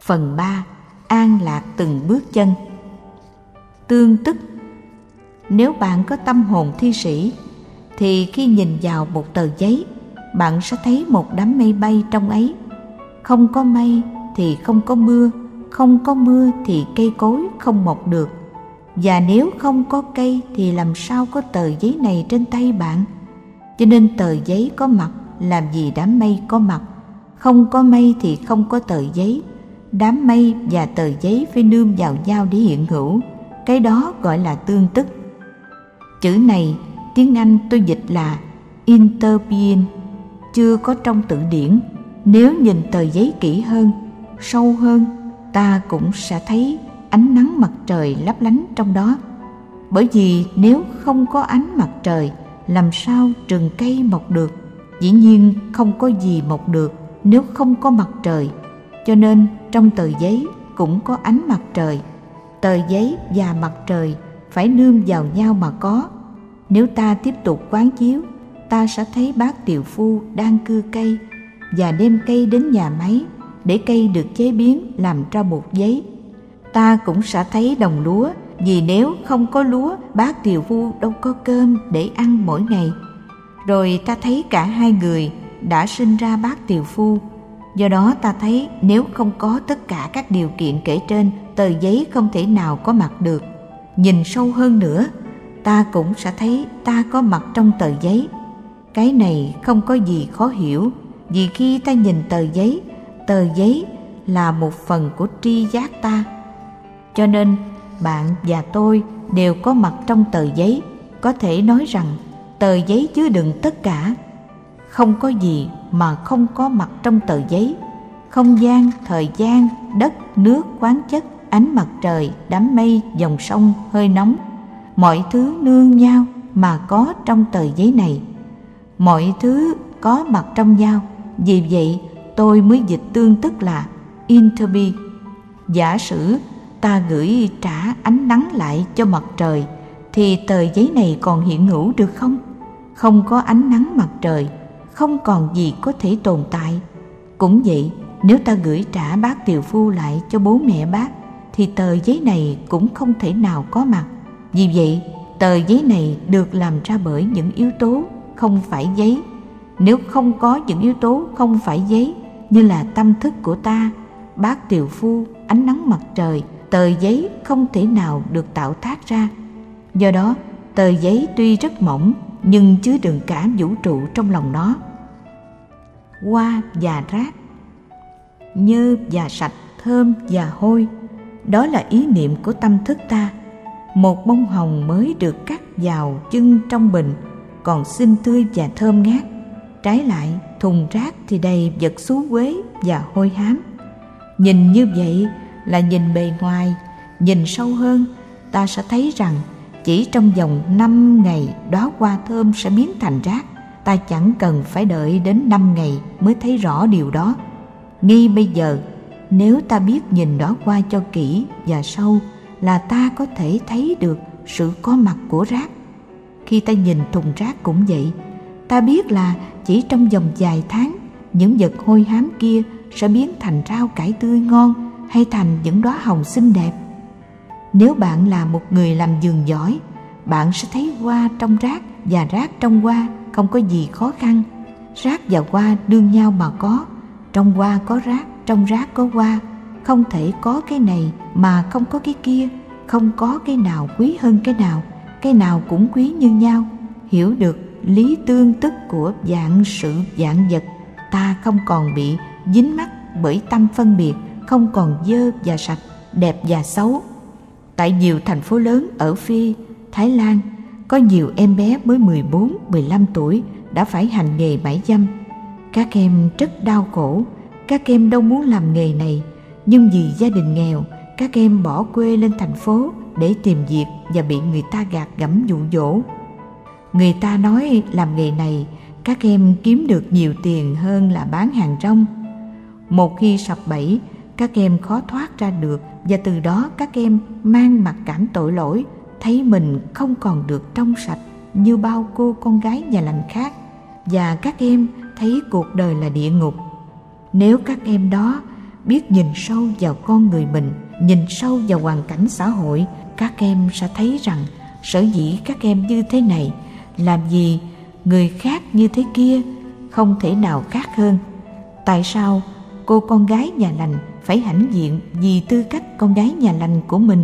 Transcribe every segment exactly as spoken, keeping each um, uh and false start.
Phần ba. An lạc từng bước chân. Tương tức. Nếu bạn có tâm hồn thi sĩ, thì khi nhìn vào một tờ giấy, bạn sẽ thấy một đám mây bay trong ấy. Không có mây thì không có mưa, không có mưa thì cây cối không mọc được. Và nếu không có cây thì làm sao có tờ giấy này trên tay bạn? Cho nên tờ giấy có mặt làm gì đám mây có mặt. Không có mây thì không có tờ giấy. Đám mây và tờ giấy phải nương vào nhau để hiện hữu. Cái đó gọi là tương tức. Chữ này tiếng Anh tôi dịch là interbeing, chưa có trong từ điển. Nếu nhìn tờ giấy kỹ hơn, sâu hơn, ta cũng sẽ thấy ánh nắng mặt trời lấp lánh trong đó. Bởi vì nếu không có ánh mặt trời, làm sao rừng cây mọc được? Dĩ nhiên không có gì mọc được nếu không có mặt trời. Cho nên trong tờ giấy cũng có ánh mặt trời. Tờ giấy và mặt trời phải nương vào nhau mà có. Nếu ta tiếp tục quán chiếu, ta sẽ thấy bác tiều phu đang cưa cây và đem cây đến nhà máy để cây được chế biến làm ra bột giấy. Ta cũng sẽ thấy đồng lúa, vì nếu không có lúa, bác tiều phu đâu có cơm để ăn mỗi ngày. Rồi ta thấy cả hai người đã sinh ra bác tiều phu. Do đó ta thấy nếu không có tất cả các điều kiện kể trên, tờ giấy không thể nào có mặt được. Nhìn sâu hơn nữa, ta cũng sẽ thấy ta có mặt trong tờ giấy. Cái này không có gì khó hiểu, vì khi ta nhìn tờ giấy, tờ giấy là một phần của tri giác ta. Cho nên bạn và tôi đều có mặt trong tờ giấy. Có thể nói rằng tờ giấy chứa đựng tất cả. Không có gì mà không có mặt trong tờ giấy. Không gian, thời gian, đất, nước, khoáng chất, ánh mặt trời, đám mây, dòng sông, hơi nóng, mọi thứ nương nhau mà có trong tờ giấy này. Mọi thứ có mặt trong nhau. Vì vậy tôi mới dịch tương tức là interbe. Giả sử ta gửi trả ánh nắng lại cho mặt trời, thì tờ giấy này còn hiện hữu được không? Không có ánh nắng mặt trời, không còn gì có thể tồn tại. Cũng vậy, nếu ta gửi trả bác tiều phu lại cho bố mẹ bác, thì tờ giấy này cũng không thể nào có mặt. Vì vậy, tờ giấy này được làm ra bởi những yếu tố không phải giấy. Nếu không có những yếu tố không phải giấy, như là tâm thức của ta, bác tiều phu, ánh nắng mặt trời, tờ giấy không thể nào được tạo tác ra. Do đó, tờ giấy tuy rất mỏng, nhưng chứa đựng cả vũ trụ trong lòng nó. Hoa và rác, nhơ và sạch, thơm và hôi, đó là ý niệm của tâm thức ta. Một bông hồng mới được cắt vào chân trong bình còn xinh tươi và thơm ngát. Trái lại, thùng rác thì đầy vật xú uế và hôi hám. Nhìn như vậy là nhìn bề ngoài. Nhìn sâu hơn, ta sẽ thấy rằng chỉ trong vòng năm ngày đóa hoa thơm sẽ biến thành rác. Ta chẳng cần phải đợi đến năm ngày mới thấy rõ điều đó. Ngay bây giờ, nếu ta biết nhìn đóa hoa cho kỹ và sâu, là ta có thể thấy được sự có mặt của rác. Khi ta nhìn thùng rác cũng vậy, ta biết là chỉ trong vòng vài tháng, những vật hôi hám kia sẽ biến thành rau cải tươi ngon, hay thành những đóa hồng xinh đẹp. Nếu bạn là một người làm vườn giỏi, bạn sẽ thấy hoa trong rác và rác trong hoa không có gì khó khăn. Rác và hoa đương nhau mà có. Trong hoa có rác, trong rác có hoa. Không thể có cái này mà không có cái kia. Không có cái nào quý hơn cái nào. Cái nào cũng quý như nhau. Hiểu được lý tương tức của vạn sự vạn vật, ta không còn bị dính mắc bởi tâm phân biệt, không còn dơ và sạch, đẹp và xấu. Tại nhiều thành phố lớn ở Phi, Thái Lan, có nhiều em bé mới mười bốn, mười lăm tuổi đã phải hành nghề mãi dâm. Các em rất đau khổ. Các em đâu muốn làm nghề này, nhưng vì gia đình nghèo, các em bỏ quê lên thành phố để tìm việc và bị người ta gạt gẫm dụ dỗ. Người ta nói làm nghề này các em kiếm được nhiều tiền hơn là bán hàng rong. Một khi sập bẫy, các em khó thoát ra được, và từ đó các em mang mặc cảm tội lỗi, thấy mình không còn được trong sạch như bao cô con gái nhà lành khác, và các em thấy cuộc đời là địa ngục. Nếu các em đó biết nhìn sâu vào con người mình, nhìn sâu vào hoàn cảnh xã hội, các em sẽ thấy rằng sở dĩ các em như thế này, làm gì người khác như thế kia, không thể nào khác hơn. Tại sao cô con gái nhà lành phải hãnh diện vì tư cách con gái nhà lành của mình?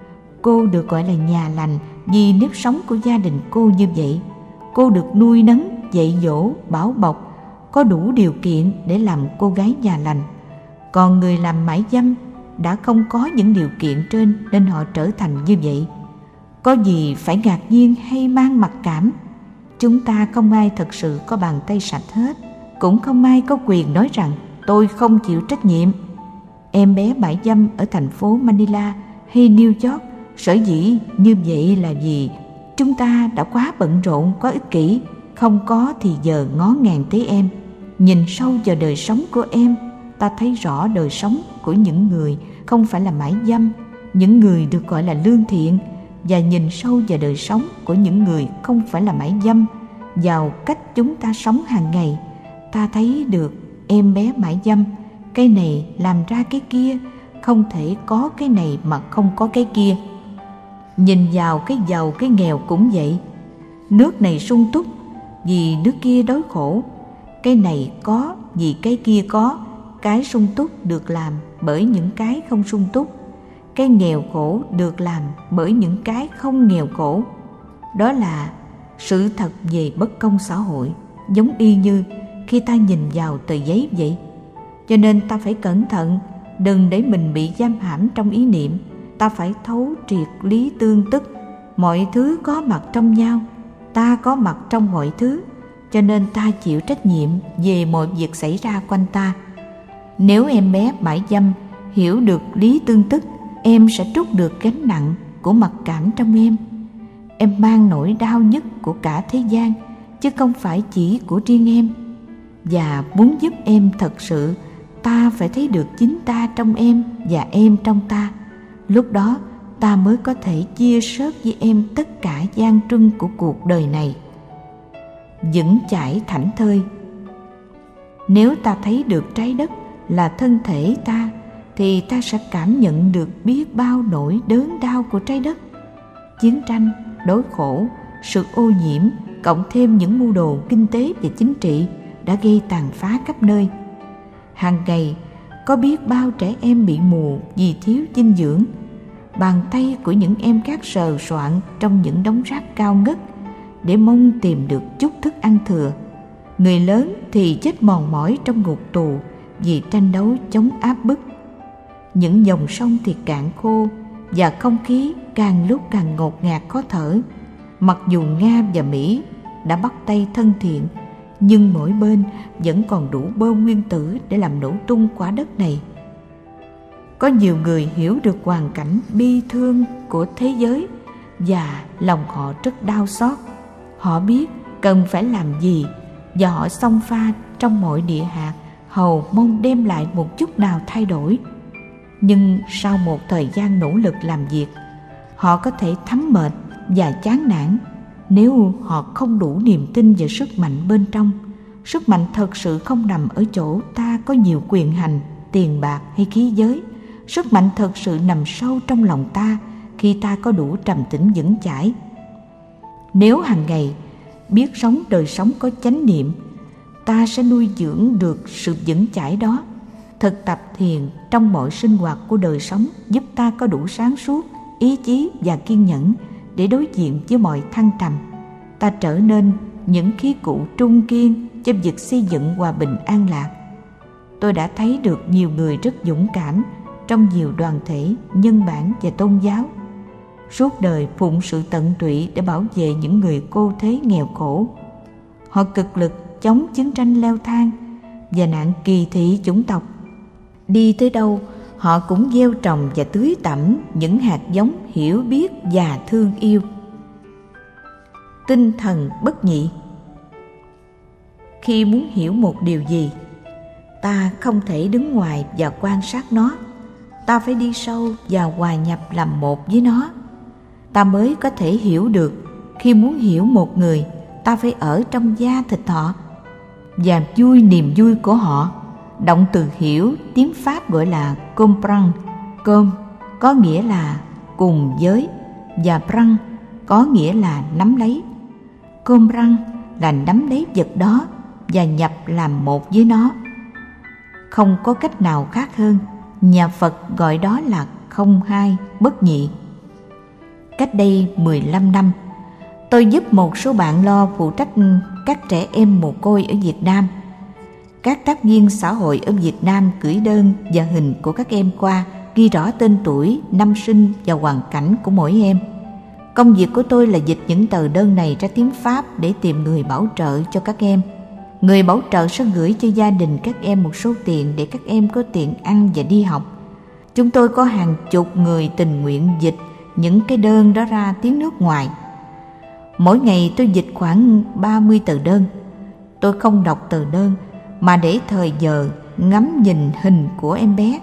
Cô được gọi là nhà lành vì nếp sống của gia đình cô như vậy. Cô được nuôi nấng, dạy dỗ, bảo bọc, có đủ điều kiện để làm cô gái nhà lành. Còn người làm mại dâm đã không có những điều kiện trên nên họ trở thành như vậy. Có gì phải ngạc nhiên hay mang mặc cảm? Chúng ta không ai thật sự có bàn tay sạch hết, cũng không ai có quyền nói rằng tôi không chịu trách nhiệm. Em bé mại dâm ở thành phố Manila hay New York sở dĩ như vậy là vì chúng ta đã quá bận rộn, quá ích kỷ, không có thì giờ ngó ngàng tới em. Nhìn sâu vào đời sống của em, ta thấy rõ đời sống của những người không phải là mại dâm, những người được gọi là lương thiện, và nhìn sâu vào đời sống của những người không phải là mại dâm, vào cách chúng ta sống hàng ngày, ta thấy được em bé mại dâm, cái này làm ra cái kia, không thể có cái này mà không có cái kia. Nhìn vào cái giàu cái nghèo cũng vậy. Nước này sung túc vì nước kia đói khổ, cái này có vì cái kia có. Cái sung túc được làm bởi những cái không sung túc, cái nghèo khổ được làm bởi những cái không nghèo khổ. Đó là sự thật về bất công xã hội, giống y như khi ta nhìn vào tờ giấy vậy. Cho nên ta phải cẩn thận, đừng để mình bị giam hãm trong ý niệm. Ta phải thấu triệt lý tương tức, mọi thứ có mặt trong nhau, ta có mặt trong mọi thứ, cho nên ta chịu trách nhiệm về mọi việc xảy ra quanh ta. Nếu em bé mại dâm hiểu được lý tương tức, em sẽ trút được gánh nặng của mặc cảm trong em. Em mang nỗi đau nhất của cả thế gian, chứ không phải chỉ của riêng em. Và muốn giúp em thật sự, ta phải thấy được chính ta trong em và em trong ta. Lúc đó ta mới có thể chia sớt với em tất cả gian truân của cuộc đời này. Vững chãi thảnh thơi. Nếu ta thấy được trái đất là thân thể ta, thì ta sẽ cảm nhận được biết bao nỗi đớn đau của trái đất. Chiến tranh, đói khổ, sự ô nhiễm, cộng thêm những mưu đồ kinh tế và chính trị đã gây tàn phá khắp nơi. Hàng ngày có biết bao trẻ em bị mù vì thiếu dinh dưỡng. Bàn tay của những em khác sờ soạn trong những đống rác cao ngất để mong tìm được chút thức ăn thừa. Người lớn thì chết mòn mỏi trong ngục tù vì tranh đấu chống áp bức. Những dòng sông thì cạn khô và không khí càng lúc càng ngột ngạt khó thở. Mặc dù Nga và Mỹ đã bắt tay thân thiện, nhưng mỗi bên vẫn còn đủ bom nguyên tử để làm nổ tung quả đất này. Có nhiều người hiểu được hoàn cảnh bi thương của thế giới và lòng họ rất đau xót. Họ biết cần phải làm gì và họ xông pha trong mọi địa hạt hầu mong đem lại một chút nào thay đổi. Nhưng sau một thời gian nỗ lực làm việc, họ có thể thấm mệt và chán nản nếu họ không đủ niềm tin về sức mạnh bên trong. Sức mạnh thật sự không nằm ở chỗ ta có nhiều quyền hành, tiền bạc hay khí giới. Sức mạnh thật sự nằm sâu trong lòng ta khi ta có đủ trầm tĩnh vững chãi. Nếu hàng ngày biết sống đời sống có chánh niệm, ta sẽ nuôi dưỡng được sự vững chãi đó. Thực tập thiền trong mọi sinh hoạt của đời sống giúp ta có đủ sáng suốt, ý chí và kiên nhẫn để đối diện với mọi thăng trầm. Ta trở nên những khí cụ trung kiên cho việc xây dựng hòa bình an lạc. Tôi đã thấy được nhiều người rất dũng cảm trong nhiều đoàn thể, nhân bản và tôn giáo. Suốt đời phụng sự tận tụy để bảo vệ những người cô thế nghèo khổ. Họ cực lực chống chiến tranh leo thang và nạn kỳ thị chủng tộc. Đi tới đâu, họ cũng gieo trồng và tưới tẩm những hạt giống hiểu biết và thương yêu. Tinh thần bất nhị. Khi muốn hiểu một điều gì, ta không thể đứng ngoài và quan sát nó. Ta phải đi sâu và hòa nhập làm một với nó. Ta mới có thể hiểu được. Khi muốn hiểu một người, ta phải ở trong da thịt họ và vui niềm vui của họ. Động từ hiểu tiếng Pháp gọi là comprendre. Com có nghĩa là cùng với và prendre có nghĩa là nắm lấy. Comprendre là nắm lấy vật đó và nhập làm một với nó. Không có cách nào khác hơn. Nhà Phật gọi đó là không hai bất nhị. Cách đây mười lăm năm, tôi giúp một số bạn lo phụ trách các trẻ em mồ côi ở Việt Nam. Các tác viên xã hội ở Việt Nam gửi đơn và hình của các em qua, ghi rõ tên tuổi, năm sinh và hoàn cảnh của mỗi em. Công việc của tôi là dịch những tờ đơn này ra tiếng Pháp để tìm người bảo trợ cho các em. Người bảo trợ sẽ gửi cho gia đình các em một số tiền để các em có tiền ăn và đi học. Chúng tôi có hàng chục người tình nguyện dịch những cái đơn đó ra tiếng nước ngoài. Mỗi ngày tôi dịch khoảng ba mươi tờ đơn. Tôi không đọc tờ đơn mà để thời giờ ngắm nhìn hình của em bé.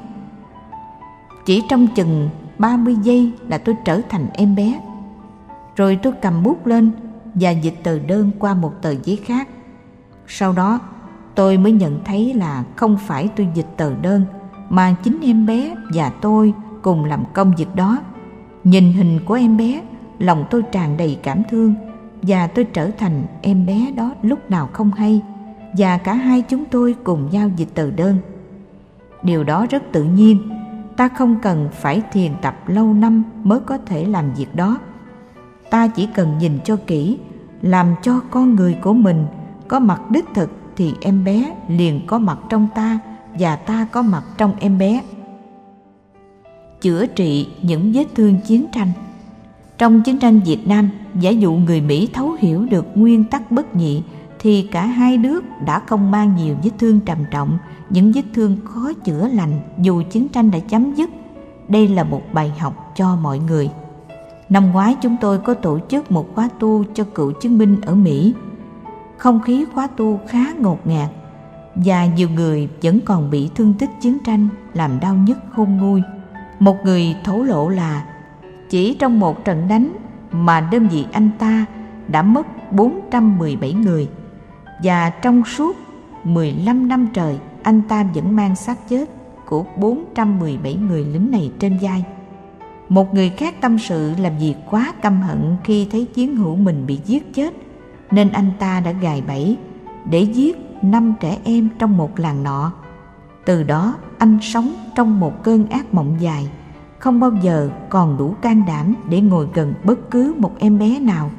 Chỉ trong chừng ba mươi giây là tôi trở thành em bé. Rồi tôi cầm bút lên và dịch tờ đơn qua một tờ giấy khác. Sau đó tôi mới nhận thấy là không phải tôi dịch tờ đơn, mà chính em bé và tôi cùng làm công việc đó. Nhìn hình của em bé, lòng tôi tràn đầy cảm thương, và tôi trở thành em bé đó lúc nào không hay, và cả hai chúng tôi cùng nhau dịch tờ đơn. Điều đó rất tự nhiên, ta không cần phải thiền tập lâu năm mới có thể làm việc đó. Ta chỉ cần nhìn cho kỹ, làm cho con người của mình có mặt đích thực, thì em bé liền có mặt trong ta và ta có mặt trong em bé. Chữa trị những vết thương chiến tranh. Trong chiến tranh Việt Nam, giả dụ người Mỹ thấu hiểu được nguyên tắc bất nhị, thì cả hai nước đã không mang nhiều vết thương trầm trọng, những vết thương khó chữa lành dù chiến tranh đã chấm dứt. Đây là một bài học cho mọi người. Năm ngoái chúng tôi có tổ chức một khóa tu cho cựu chiến binh ở Mỹ. Không khí khóa tu khá ngột ngạt, và nhiều người vẫn còn bị thương tích chiến tranh làm đau nhức khôn nguôi. Một người thổ lộ là chỉ trong một trận đánh mà đơn vị anh ta đã mất bốn trăm mười bảy người, và trong suốt mười lăm năm trời anh ta vẫn mang xác chết của bốn trăm mười bảy người lính này trên vai. Một người khác tâm sự làm vì quá căm hận khi thấy chiến hữu mình bị giết chết, nên anh ta đã gài bẫy để giết năm trẻ em trong một làng nọ. Từ đó anh sống trong một cơn ác mộng dài, không bao giờ còn đủ can đảm để ngồi gần bất cứ một em bé nào.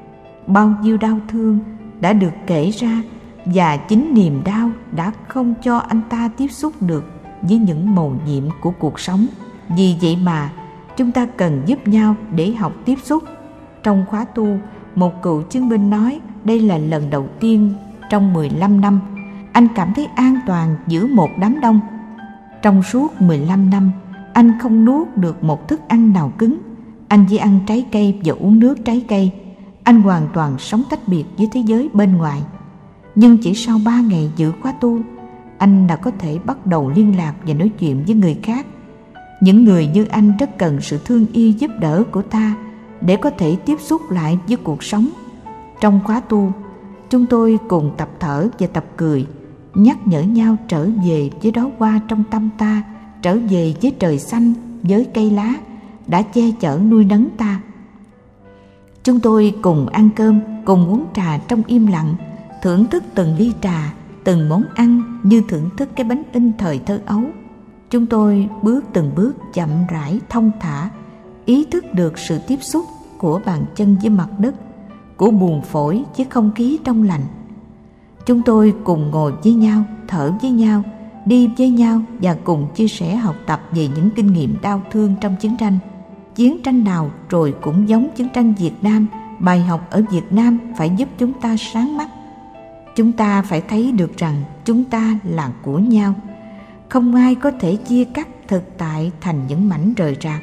Bao nhiêu đau thương đã được kể ra, và chính niềm đau đã không cho anh ta tiếp xúc được với những mầu nhiệm của cuộc sống. Vì vậy mà chúng ta cần giúp nhau để học tiếp xúc. Trong khóa tu, một cựu chiến binh nói đây là lần đầu tiên trong mười lăm năm anh cảm thấy an toàn giữa một đám đông. Trong suốt mười lăm năm, anh không nuốt được một thức ăn nào cứng. Anh chỉ ăn trái cây và uống nước trái cây. Anh hoàn toàn sống tách biệt với thế giới bên ngoài. Nhưng chỉ sau ba ngày giữ khóa tu, anh đã có thể bắt đầu liên lạc và nói chuyện với người khác. Những người như anh rất cần sự thương yêu giúp đỡ của ta để có thể tiếp xúc lại với cuộc sống. Trong khóa tu, chúng tôi cùng tập thở và tập cười, nhắc nhở nhau trở về với đóa hoa trong tâm ta, trở về với trời xanh, với cây lá đã che chở nuôi nấng ta. Chúng tôi cùng ăn cơm, cùng uống trà trong im lặng, thưởng thức từng ly trà, từng món ăn như thưởng thức cái bánh in thời thơ ấu. Chúng tôi bước từng bước chậm rãi, thông thả, ý thức được sự tiếp xúc của bàn chân với mặt đất, của buồng phổi với không khí trong lành. Chúng tôi cùng ngồi với nhau, thở với nhau, đi với nhau và cùng chia sẻ học tập về những kinh nghiệm đau thương trong chiến tranh. Chiến tranh nào rồi cũng giống chiến tranh Việt Nam, bài học ở Việt Nam phải giúp chúng ta sáng mắt. Chúng ta phải thấy được rằng chúng ta là của nhau. Không ai có thể chia cắt thực tại thành những mảnh rời rạc.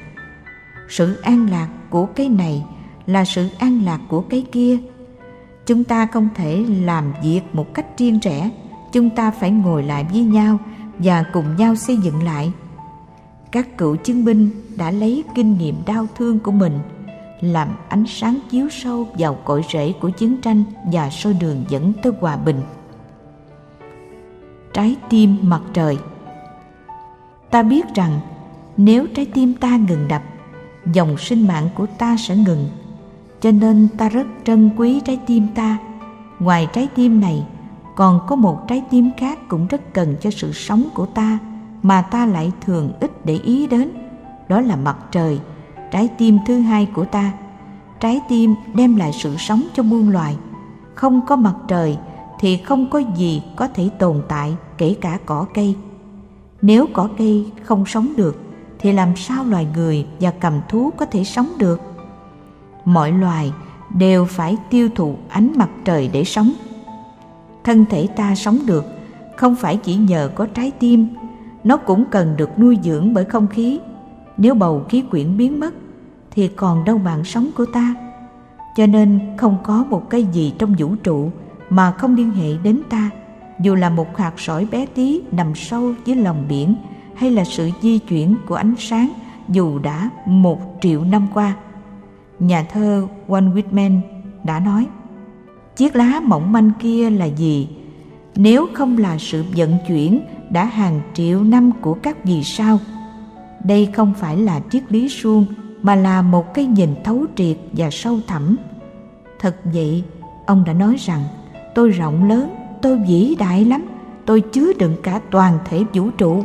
Sự an lạc của cái này là sự an lạc của cái kia. Chúng ta không thể làm việc một cách riêng rẽ. Chúng ta phải ngồi lại với nhau và cùng nhau xây dựng lại. Các cựu chiến binh đã lấy kinh nghiệm đau thương của mình làm ánh sáng chiếu sâu vào cội rễ của chiến tranh và soi đường dẫn tới hòa bình. trái tim mặt trời. Ta biết rằng nếu trái tim ta ngừng đập, dòng sinh mạng của ta sẽ ngừng. Cho nên ta rất trân quý trái tim ta. Ngoài trái tim này, còn có một trái tim khác cũng rất cần cho sự sống của ta, mà ta lại thường ít để ý đến. Đó là mặt trời, trái tim thứ hai của ta. Trái tim đem lại sự sống cho muôn loài. Không có mặt trời thì không có gì có thể tồn tại, kể cả cỏ cây. Nếu cỏ cây không sống được thì làm sao loài người và cầm thú có thể sống được? Mọi loài đều phải tiêu thụ ánh mặt trời để sống. Thân thể ta sống được không phải chỉ nhờ có trái tim, nó cũng cần được nuôi dưỡng bởi không khí. Nếu bầu khí quyển biến mất thì còn đâu mạng sống của ta. Cho nên không có một cái gì trong vũ trụ mà không liên hệ đến ta, dù là một hạt sỏi bé tí nằm sâu dưới lòng biển, hay là sự di chuyển của ánh sáng dù đã một triệu năm qua. Nhà thơ Walt Whitman đã nói, chiếc lá mỏng manh kia là gì nếu không là sự vận chuyển đã hàng triệu năm của các vì sao? Đây không phải là triết lý suông, mà là một cái nhìn thấu triệt và sâu thẳm. Thật vậy, ông đã nói rằng, tôi rộng lớn, tôi vĩ đại lắm, tôi chứa đựng cả toàn thể vũ trụ.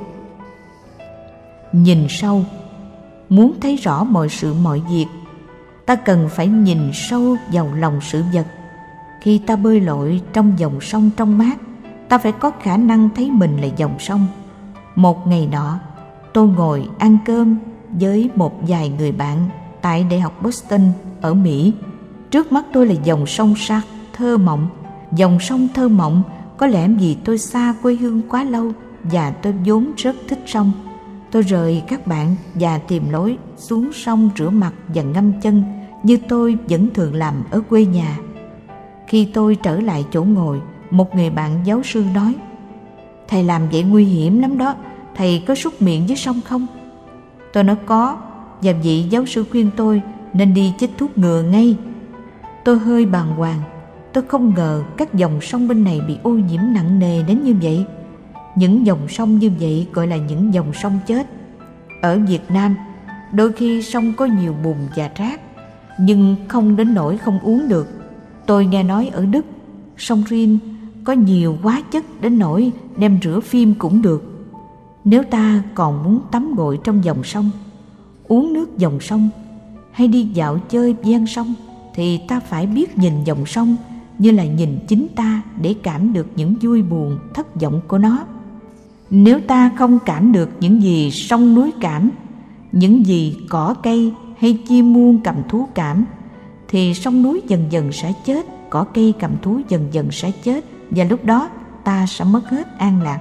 Nhìn sâu. Muốn thấy rõ mọi sự mọi việc, ta cần phải nhìn sâu vào lòng sự vật. Khi ta bơi lội trong dòng sông trong mát, ta phải có khả năng thấy mình là dòng sông. Một ngày nọ, tôi ngồi ăn cơm với một vài người bạn tại Đại học Boston ở Mỹ. Trước mắt tôi là dòng sông Sark thơ mộng. Dòng sông thơ mộng có lẽ vì tôi xa quê hương quá lâu và tôi vốn rất thích sông. Tôi rời các bạn và tìm lối xuống sông rửa mặt và ngâm chân như tôi vẫn thường làm ở quê nhà. Khi tôi trở lại chỗ ngồi, một người bạn giáo sư nói, thầy làm vậy nguy hiểm lắm đó, thầy có súc miệng với sông không? Tôi nói có, và vị giáo sư khuyên tôi nên đi chích thuốc ngừa ngay. Tôi hơi bàng hoàng, tôi không ngờ các dòng sông bên này bị ô nhiễm nặng nề đến như vậy. Những dòng sông như vậy gọi là những dòng sông chết. Ở Việt Nam, đôi khi sông có nhiều bùn và rác, nhưng không đến nỗi không uống được. Tôi nghe nói ở Đức, sông Rin có nhiều hóa chất đến nỗi đem rửa phim cũng được. Nếu ta còn muốn tắm gội trong dòng sông, uống nước dòng sông hay đi dạo chơi ven sông, thì ta phải biết nhìn dòng sông như là nhìn chính ta để cảm được những vui buồn, thất vọng của nó. Nếu ta không cảm được những gì sông núi cảm, những gì cỏ cây hay chim muông cầm thú cảm, thì sông núi dần dần sẽ chết, cỏ cây cầm thú dần dần sẽ chết, và lúc đó ta sẽ mất hết an lạc.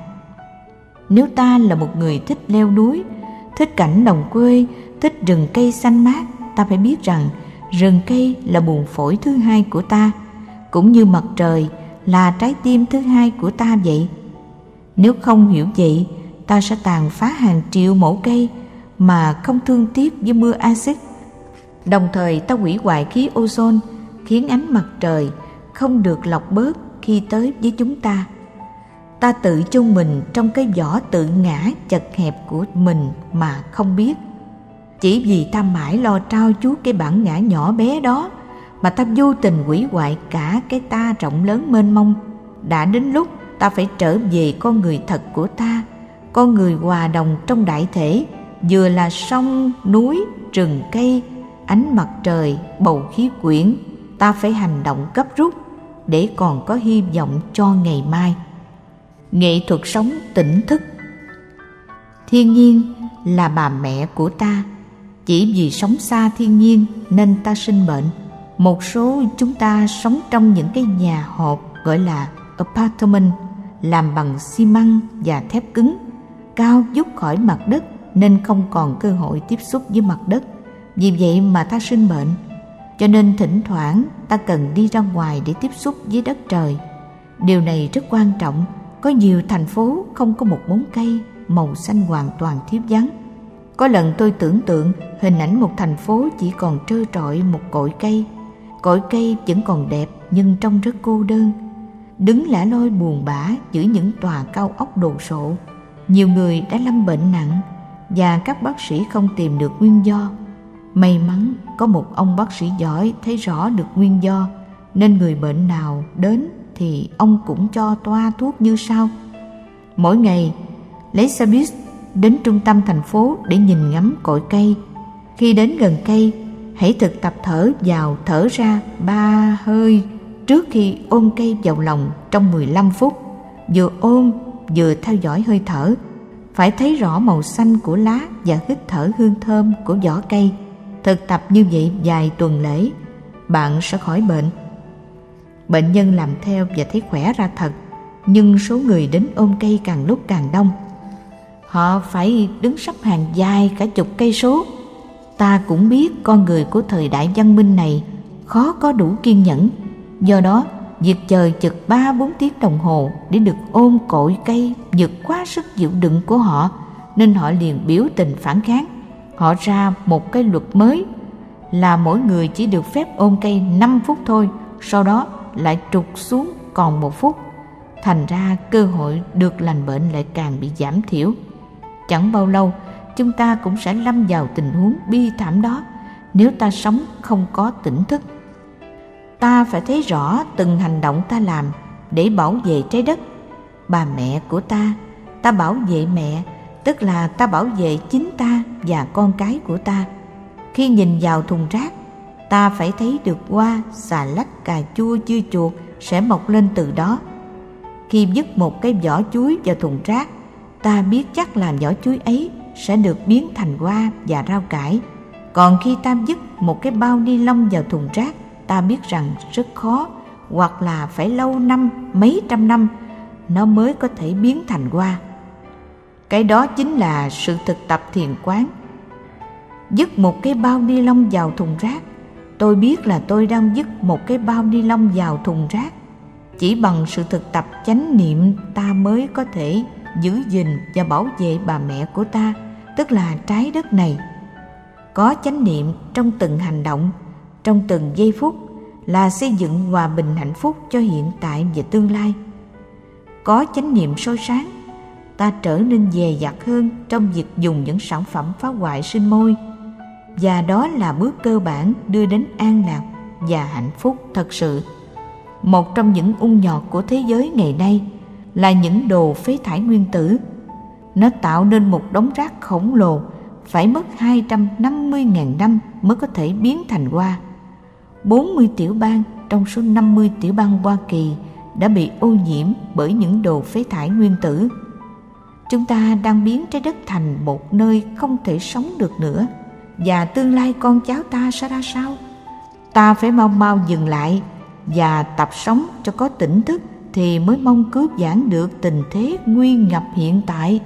Nếu ta là một người thích leo núi, thích cảnh đồng quê, thích rừng cây xanh mát, ta phải biết rằng rừng cây là buồng phổi thứ hai của ta, cũng như mặt trời là trái tim thứ hai của ta vậy. Nếu không hiểu vậy, ta sẽ tàn phá hàng triệu mẫu cây mà không thương tiếc với mưa axit. Đồng thời ta hủy hoại khí ozone, khiến ánh mặt trời không được lọc bớt khi tới với chúng ta. Ta tự chôn mình trong cái vỏ tự ngã chật hẹp của mình mà không biết. Chỉ vì ta mãi lo trao chuốt cái bản ngã nhỏ bé đó mà ta vô tình hủy hoại cả cái ta rộng lớn mênh mông. Đã đến lúc ta phải trở về con người thật của ta, con người hòa đồng trong đại thể, vừa là sông, núi, rừng cây, ánh mặt trời, bầu khí quyển. Ta phải hành động gấp rút để còn có hy vọng cho ngày mai. Nghệ thuật sống tỉnh thức. Thiên nhiên là bà mẹ của ta. Chỉ vì sống xa thiên nhiên nên ta sinh bệnh. Một số chúng ta sống trong những cái nhà hộp gọi là apartment, làm bằng xi măng và thép cứng, cao vút khỏi mặt đất nên không còn cơ hội tiếp xúc với mặt đất. Vì vậy mà ta sinh bệnh. Cho nên thỉnh thoảng ta cần đi ra ngoài để tiếp xúc với đất trời. Điều này rất quan trọng. Có nhiều thành phố không có một bóng cây, màu xanh hoàn toàn thiếu vắng. Có lần tôi tưởng tượng hình ảnh một thành phố chỉ còn trơ trọi một cội cây. Cội cây vẫn còn đẹp nhưng trông rất cô đơn. đứng lẻ loi buồn bã giữa những tòa cao ốc đồ sộ. Nhiều người đã lâm bệnh nặng và các bác sĩ không tìm được nguyên do. May mắn có một ông bác sĩ giỏi thấy rõ được nguyên do, nên người bệnh nào đến thì ông cũng cho toa thuốc như sau. Mỗi ngày lấy xe buýt đến trung tâm thành phố để nhìn ngắm cội cây. Khi đến gần cây, hãy thực tập thở vào thở ra ba hơi trước khi ôm cây vào lòng trong mười lăm phút. Vừa ôm vừa theo dõi hơi thở, phải thấy rõ màu xanh của lá và hít thở hương thơm của vỏ cây. Thực tập như vậy vài tuần lễ, bạn sẽ khỏi bệnh. Bệnh nhân làm theo và thấy khỏe ra thật, nhưng số người đến ôm cây càng lúc càng đông. Họ phải đứng sắp hàng dài cả chục cây số. Ta cũng biết con người của thời đại văn minh này khó có đủ kiên nhẫn. Do đó, việc chờ chực ba bốn tiếng đồng hồ để được ôm cội cây vượt quá sức chịu đựng của họ, nên họ liền biểu tình phản kháng. Họ ra một cái luật mới là mỗi người chỉ được phép ôm cây năm phút thôi, sau đó lại trục xuống còn một phút. Thành ra cơ hội được lành bệnh lại càng bị giảm thiểu. Chẳng bao lâu chúng ta cũng sẽ lâm vào tình huống bi thảm đó nếu ta sống không có tỉnh thức. Ta phải thấy rõ từng hành động ta làm để bảo vệ trái đất. Bà mẹ của ta, ta bảo vệ mẹ, tức là ta bảo vệ chính ta và con cái của ta. Khi nhìn vào thùng rác, ta phải thấy được hoa, xà lách, cà chua, dưa chuột sẽ mọc lên từ đó. Khi vứt một cái vỏ chuối vào thùng rác, ta biết chắc là vỏ chuối ấy sẽ được biến thành hoa và rau cải. Còn khi ta vứt một cái bao ni lông vào thùng rác, ta biết rằng rất khó, hoặc là phải lâu năm, mấy trăm năm, nó mới có thể biến thành hoa. Cái đó chính là sự thực tập thiền quán. Vứt một cái bao ni lông vào thùng rác, tôi biết là tôi đang vứt một cái bao ni lông vào thùng rác. Chỉ bằng sự thực tập chánh niệm, ta mới có thể giữ gìn và bảo vệ bà mẹ của ta, tức là trái đất này. Có chánh niệm trong từng hành động, trong từng giây phút, là xây dựng hòa bình hạnh phúc cho hiện tại và tương lai. Có chánh niệm soi sáng, ta trở nên dè dặt hơn trong việc dùng những sản phẩm phá hoại sinh môi, và đó là bước cơ bản đưa đến an lạc và hạnh phúc thật sự. Một trong những ung nhọt của thế giới ngày nay là những đồ phế thải nguyên tử. Nó tạo nên một đống rác khổng lồ, phải mất hai trăm năm mươi nghìn năm mới có thể biến thành hoa. bốn mươi tiểu bang trong số năm mươi tiểu bang Hoa Kỳ đã bị ô nhiễm bởi những đồ phế thải nguyên tử. Chúng ta đang biến trái đất thành một nơi không thể sống được nữa, và tương lai con cháu ta sẽ ra sao? Ta phải mau mau dừng lại và tập sống cho có tỉnh thức, thì mới mong cứu vãn được tình thế nguy ngập hiện tại.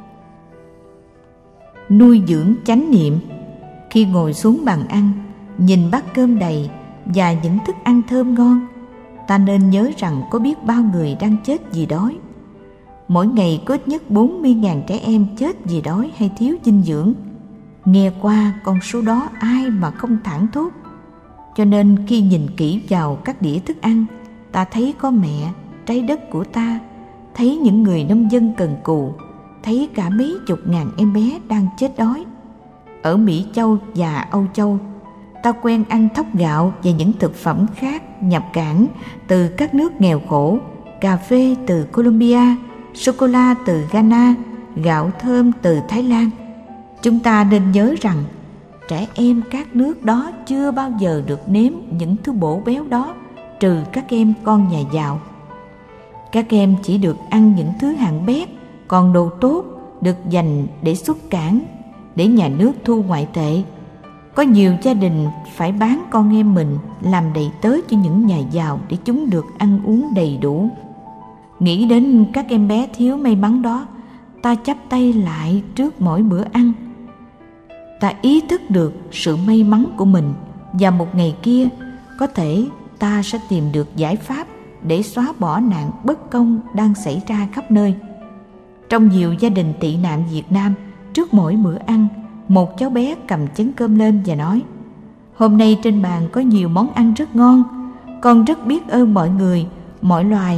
Nuôi dưỡng chánh niệm. Khi ngồi xuống bàn ăn, nhìn bát cơm đầy và những thức ăn thơm ngon, ta nên nhớ rằng có biết bao người đang chết vì đói. Mỗi ngày có ít nhất bốn mươi nghìn trẻ em chết vì đói hay thiếu dinh dưỡng. Nghe qua con số đó ai mà không thảng thốt. Cho nên khi nhìn kỹ vào các đĩa thức ăn, ta thấy có mẹ, trái đất của ta, thấy những người nông dân cần cù, thấy cả mấy chục ngàn em bé đang chết đói. Ở Mỹ Châu và Âu Châu, ta quen ăn thóc gạo và những thực phẩm khác nhập cảng từ các nước nghèo khổ, cà phê từ Colombia, sô-cô-la từ Ghana, gạo thơm từ Thái Lan. Chúng ta nên nhớ rằng trẻ em các nước đó chưa bao giờ được nếm những thứ bổ béo đó, trừ các em con nhà giàu. Các em chỉ được ăn những thứ hạng bét, còn đồ tốt được dành để xuất cảng, để nhà nước thu ngoại tệ. Có nhiều gia đình phải bán con em mình làm đầy tớ cho những nhà giàu để chúng được ăn uống đầy đủ. Nghĩ đến các em bé thiếu may mắn đó, ta chắp tay lại trước mỗi bữa ăn. Ta ý thức được sự may mắn của mình, và một ngày kia có thể ta sẽ tìm được giải pháp để xóa bỏ nạn bất công đang xảy ra khắp nơi. Trong nhiều gia đình tị nạn Việt Nam, trước mỗi bữa ăn, một cháu bé cầm chén cơm lên và nói: "Hôm nay trên bàn có nhiều món ăn rất ngon. Con rất biết ơn mọi người, mọi loài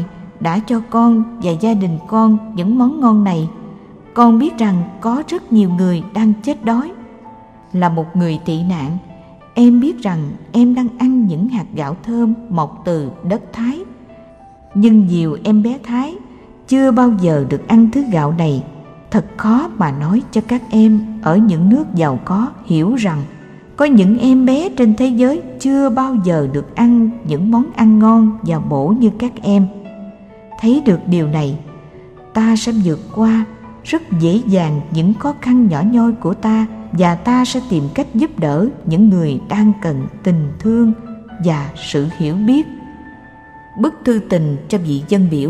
đã cho con và gia đình con những món ngon này. Con biết rằng có rất nhiều người đang chết đói. Là một người tị nạn, em biết rằng em đang ăn những hạt gạo thơm mọc từ đất Thái. Nhưng nhiều em bé Thái chưa bao giờ được ăn thứ gạo này. Thật khó mà nói cho các em ở những nước giàu có hiểu rằng có những em bé trên thế giới chưa bao giờ được ăn những món ăn ngon và bổ như các em. Thấy được điều này, ta sẽ vượt qua rất dễ dàng những khó khăn nhỏ nhoi của ta, và ta sẽ tìm cách giúp đỡ những người đang cần tình thương và sự hiểu biết. Bức thư tình cho vị dân biểu.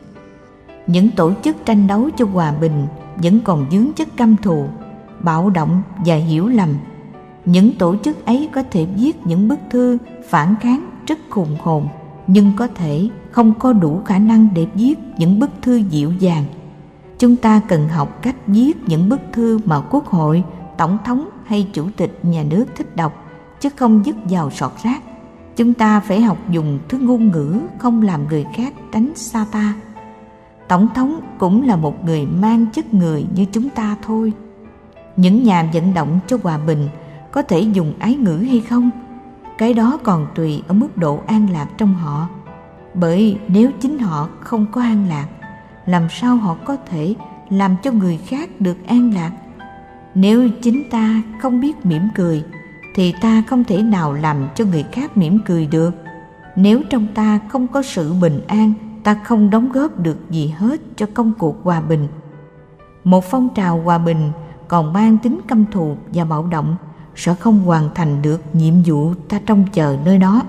Những tổ chức tranh đấu cho hòa bình vẫn còn vướng chất căm thù, bạo động và hiểu lầm. Những tổ chức ấy có thể viết những bức thư phản kháng rất hùng hồn, nhưng có thể không có đủ khả năng để viết những bức thư dịu dàng. Chúng ta cần học cách viết những bức thư mà Quốc hội, Tổng thống hay Chủ tịch nhà nước thích đọc, chứ không vứt vào sọt rác. Chúng ta phải học dùng thứ ngôn ngữ không làm người khác tránh xa ta. Tổng thống cũng là một người mang chất người như chúng ta thôi. Những nhà vận động cho hòa bình có thể dùng ái ngữ hay không? Cái đó còn tùy ở mức độ an lạc trong họ. Bởi nếu chính họ không có an lạc, làm sao họ có thể làm cho người khác được an lạc? Nếu chính ta không biết mỉm cười, thì ta không thể nào làm cho người khác mỉm cười được. Nếu trong ta không có sự bình an, ta không đóng góp được gì hết cho công cuộc hòa bình. Một phong trào hòa bình còn mang tính căm thù và bạo động sẽ không hoàn thành được nhiệm vụ ta trông chờ nơi đó.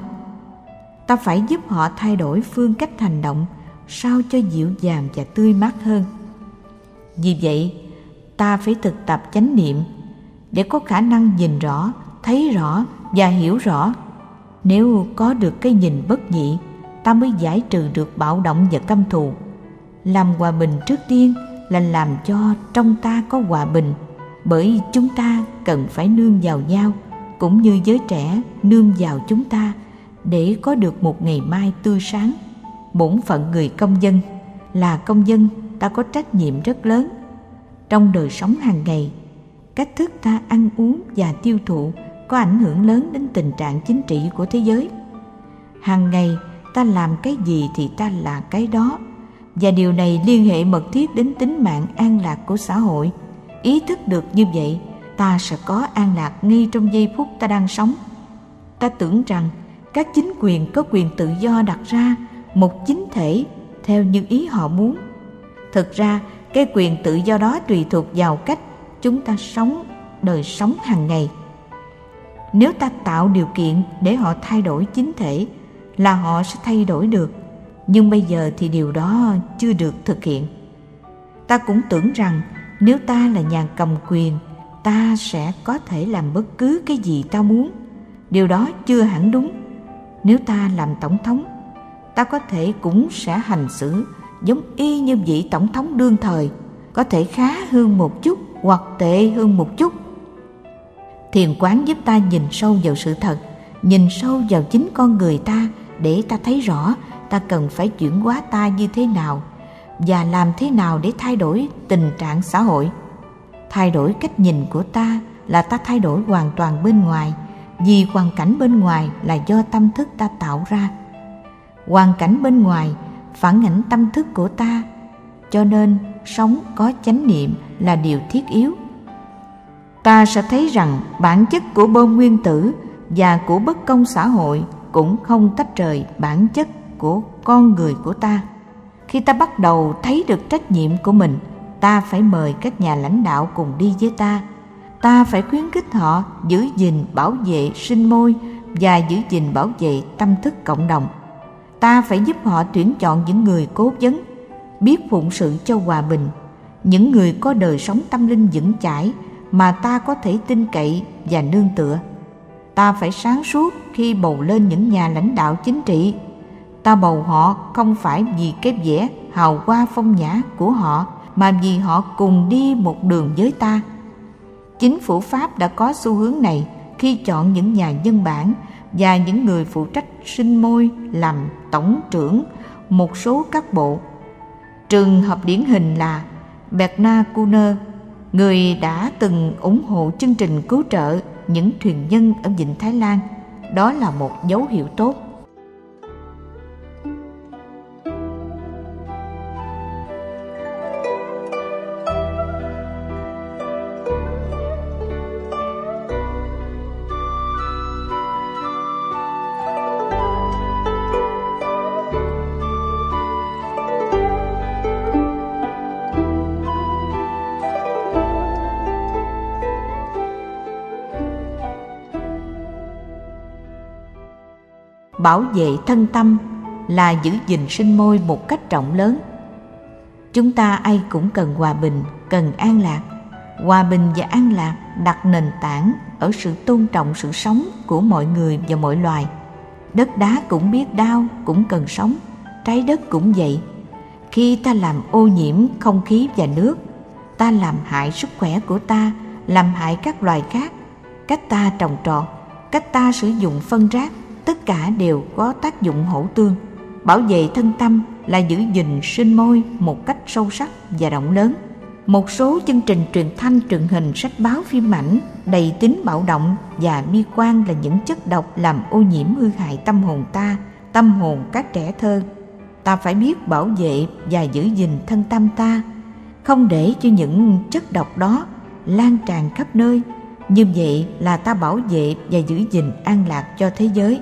Ta phải giúp họ thay đổi phương cách hành động sao cho dịu dàng và tươi mát hơn. Vì vậy, ta phải thực tập chánh niệm để có khả năng nhìn rõ, thấy rõ và hiểu rõ. Nếu có được cái nhìn bất nhị, ta mới giải trừ được bạo động và căm thù. Làm hòa bình trước tiên là làm cho trong ta có hòa bình, bởi chúng ta cần phải nương vào nhau, cũng như giới trẻ nương vào chúng ta để có được một ngày mai tươi sáng. Bổn phận người công dân là công dân, ta có trách nhiệm rất lớn. Trong đời sống hàng ngày, cách thức ta ăn uống và tiêu thụ có ảnh hưởng lớn đến tình trạng chính trị của thế giới. Hàng ngày ta làm cái gì thì ta là cái đó, và điều này liên hệ mật thiết đến tính mạng an lạc của xã hội. Ý thức được như vậy, ta sẽ có an lạc ngay trong giây phút ta đang sống. Ta tưởng rằng các chính quyền có quyền tự do đặt ra một chính thể theo như ý họ muốn. Thực ra, cái quyền tự do đó tùy thuộc vào cách chúng ta sống đời sống hàng ngày. Nếu ta tạo điều kiện để họ thay đổi chính thể, là họ sẽ thay đổi được. Nhưng bây giờ thì điều đó chưa được thực hiện. Ta cũng tưởng rằng nếu ta là nhà cầm quyền, ta sẽ có thể làm bất cứ cái gì ta muốn. Điều đó chưa hẳn đúng. Nếu ta làm tổng thống, ta có thể cũng sẽ hành xử giống y như vị tổng thống đương thời, có thể khá hơn một chút hoặc tệ hơn một chút. Thiền quán giúp ta nhìn sâu vào sự thật, nhìn sâu vào chính con người ta, để ta thấy rõ ta cần phải chuyển hóa ta như thế nào và làm thế nào để thay đổi tình trạng xã hội. Thay đổi cách nhìn của ta là ta thay đổi hoàn toàn bên ngoài, vì hoàn cảnh bên ngoài là do tâm thức ta tạo ra. Hoàn cảnh bên ngoài phản ảnh tâm thức của ta, cho nên sống có chánh niệm là điều thiết yếu. Ta sẽ thấy rằng bản chất của bom nguyên tử và của bất công xã hội cũng không tách rời bản chất của con người của ta. Khi ta bắt đầu thấy được trách nhiệm của mình, ta phải mời các nhà lãnh đạo cùng đi với ta. Ta phải khuyến khích họ giữ gìn bảo vệ sinh môi và giữ gìn bảo vệ tâm thức cộng đồng. Ta phải giúp họ tuyển chọn những người cố vấn, biết phụng sự cho hòa bình, những người có đời sống tâm linh vững chãi mà ta có thể tin cậy và nương tựa. Ta phải sáng suốt khi bầu lên những nhà lãnh đạo chính trị. Ta bầu họ không phải vì cái vẻ hào hoa phong nhã của họ, mà vì họ cùng đi một đường với ta. Chính phủ Pháp đã có xu hướng này khi chọn những nhà nhân bản và những người phụ trách sinh môi làm tổng trưởng một số các bộ. Trường hợp điển hình là Bernard Kuhner, người đã từng ủng hộ chương trình cứu trợ những thuyền nhân ở Vịnh Thái Lan. Đó là một dấu hiệu tốt. Bảo vệ thân tâm là giữ gìn sinh môi một cách rộng lớn. Chúng ta ai cũng cần hòa bình, cần an lạc. Hòa bình và an lạc đặt nền tảng ở sự tôn trọng sự sống của mọi người và mọi loài. Đất đá cũng biết đau, cũng cần sống. Trái đất cũng vậy. Khi ta làm ô nhiễm không khí và nước, ta làm hại sức khỏe của ta, làm hại các loài khác. Cách ta trồng trọt, cách ta sử dụng phân rác, tất cả đều có tác dụng hỗ tương. Bảo vệ thân tâm là giữ gìn sinh môi một cách sâu sắc và rộng lớn. Một số chương trình truyền thanh, truyền hình, sách báo, phim ảnh đầy tính bạo động và bi quan là những chất độc làm ô nhiễm hư hại tâm hồn ta, tâm hồn các trẻ thơ. Ta phải biết bảo vệ và giữ gìn thân tâm ta, không để cho những chất độc đó lan tràn khắp nơi. Như vậy là ta bảo vệ và giữ gìn an lạc cho thế giới.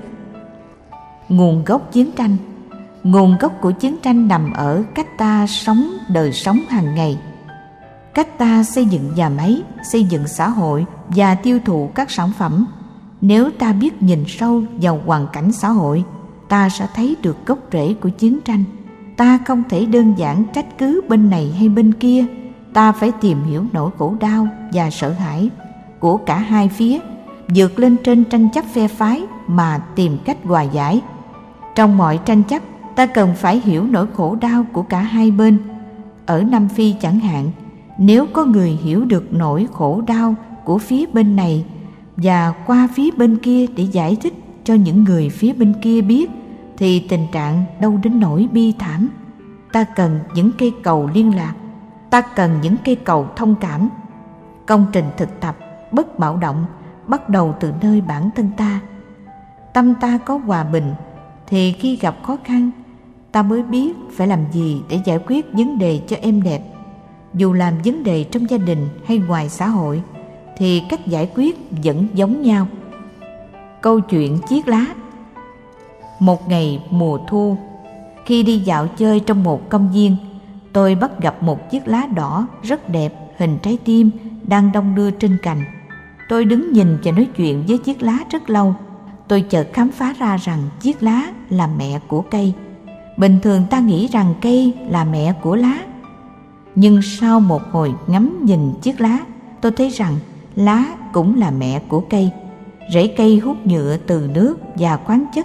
Nguồn gốc chiến tranh. Nguồn gốc của chiến tranh nằm ở cách ta sống đời sống hàng ngày, cách ta xây dựng nhà máy, xây dựng xã hội và tiêu thụ các sản phẩm. Nếu ta biết nhìn sâu vào hoàn cảnh xã hội, ta sẽ thấy được gốc rễ của chiến tranh. Ta không thể đơn giản trách cứ bên này hay bên kia. Ta phải tìm hiểu nỗi khổ đau và sợ hãi của cả hai phía, vượt lên trên tranh chấp phe phái mà tìm cách hòa giải. Trong mọi tranh chấp, ta cần phải hiểu nỗi khổ đau của cả hai bên. Ở Nam Phi chẳng hạn, nếu có người hiểu được nỗi khổ đau của phía bên này và qua phía bên kia để giải thích cho những người phía bên kia biết, thì tình trạng đâu đến nỗi bi thảm. Ta cần những cây cầu liên lạc, ta cần những cây cầu thông cảm. Công trình thực tập bất bạo động bắt đầu từ nơi bản thân ta. Tâm ta có hòa bình thì khi gặp khó khăn, ta mới biết phải làm gì để giải quyết vấn đề cho êm đẹp. Dù làm vấn đề trong gia đình hay ngoài xã hội thì cách giải quyết vẫn giống nhau. Câu chuyện chiếc lá. Một ngày mùa thu, khi đi dạo chơi trong một công viên, tôi bắt gặp một chiếc lá đỏ rất đẹp, hình trái tim đang đong đưa trên cành. Tôi đứng nhìn và nói chuyện với chiếc lá rất lâu. Tôi chợt khám phá ra rằng chiếc lá là mẹ của cây. Bình thường ta nghĩ rằng cây là mẹ của lá. Nhưng sau một hồi ngắm nhìn chiếc lá, tôi thấy rằng lá cũng là mẹ của cây. Rễ cây hút nhựa từ nước và khoáng chất.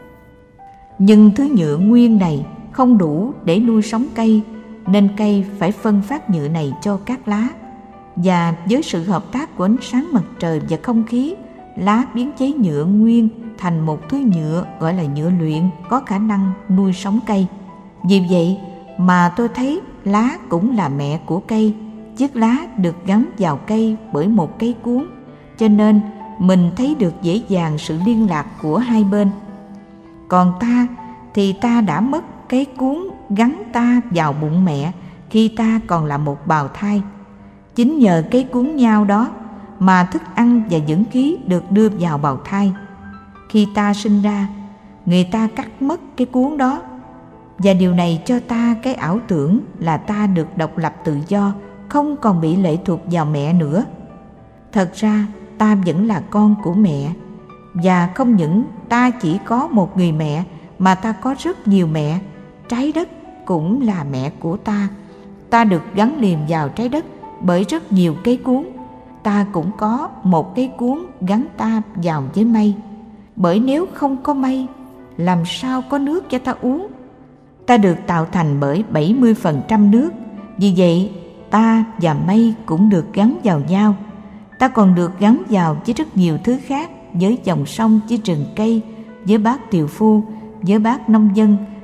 Nhưng thứ nhựa nguyên này không đủ để nuôi sống cây, nên cây phải phân phát nhựa này cho các lá. Và với sự hợp tác của ánh sáng mặt trời và không khí, lá biến chế nhựa nguyên thành một thứ nhựa gọi là nhựa luyện có khả năng nuôi sống cây. Vì vậy mà tôi thấy lá cũng là mẹ của cây. Chiếc lá được gắn vào cây bởi một cây cuốn, cho nên mình thấy được dễ dàng sự liên lạc của hai bên. Còn ta thì ta đã mất cái cuốn gắn ta vào bụng mẹ khi ta còn là một bào thai. Chính nhờ cái cuốn nhau đó mà thức ăn và dưỡng khí được đưa vào bào thai. Khi ta sinh ra, người ta cắt mất cái cuốn đó, và điều này cho ta cái ảo tưởng là ta được độc lập tự do, không còn bị lệ thuộc vào mẹ nữa. Thật ra ta vẫn là con của mẹ, và không những ta chỉ có một người mẹ mà ta có rất nhiều mẹ. Trái đất cũng là mẹ của ta. Ta được gắn liền vào trái đất bởi rất nhiều cây cuốn. Ta cũng có một cây cuốn gắn ta vào với mây, bởi nếu không có mây, làm sao có nước cho ta uống? Ta được tạo thành bởi bảy mươi phần trăm nước. Vì vậy ta và mây cũng được gắn vào nhau. Ta còn được gắn vào với rất nhiều thứ khác, với dòng sông, với rừng cây, với bác tiều phu, với bác nông dân,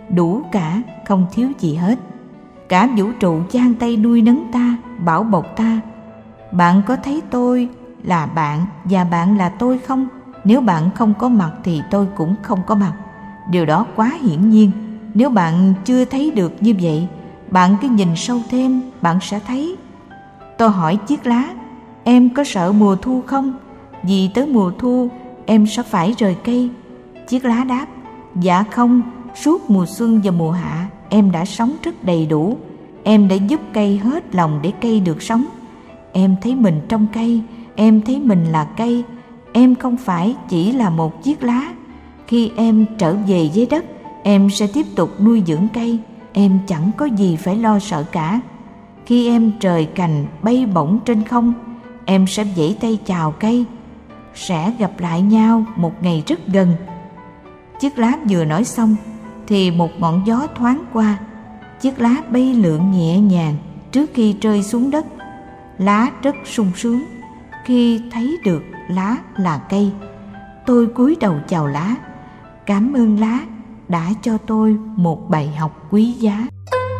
đủ cả, không thiếu gì hết. Cả vũ trụ giang tay nuôi nấng ta, bảo bọc ta. Bạn có thấy tôi là bạn và bạn là tôi không? Nếu bạn không có mặt thì tôi cũng không có mặt. Điều đó quá hiển nhiên. Nếu bạn chưa thấy được như vậy, bạn cứ nhìn sâu thêm, bạn sẽ thấy. Tôi hỏi chiếc lá, em có sợ mùa thu không? Vì tới mùa thu em sẽ phải rời cây. Chiếc lá đáp, dạ không, suốt mùa xuân và mùa hạ em đã sống rất đầy đủ. Em đã giúp cây hết lòng để cây được sống. Em thấy mình trong cây, em thấy mình là cây. Em không phải chỉ là một chiếc lá. Khi em trở về dưới đất, em sẽ tiếp tục nuôi dưỡng cây. Em chẳng có gì phải lo sợ cả. Khi em trời cành bay bổng trên không, em sẽ vẫy tay chào cây. Sẽ gặp lại nhau một ngày rất gần. Chiếc lá vừa nói xong thì một ngọn gió thoáng qua. Chiếc lá bay lượn nhẹ nhàng trước khi rơi xuống đất. Lá rất sung sướng khi thấy được lá là cây. Tôi cúi đầu chào lá. Cảm ơn lá đã cho tôi một bài học quý giá.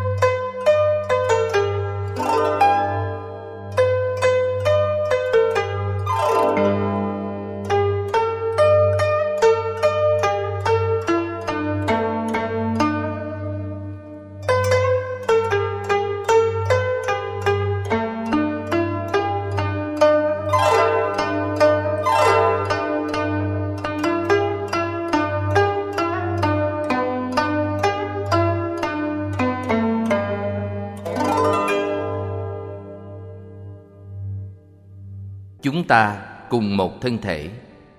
Chúng ta cùng một thân thể.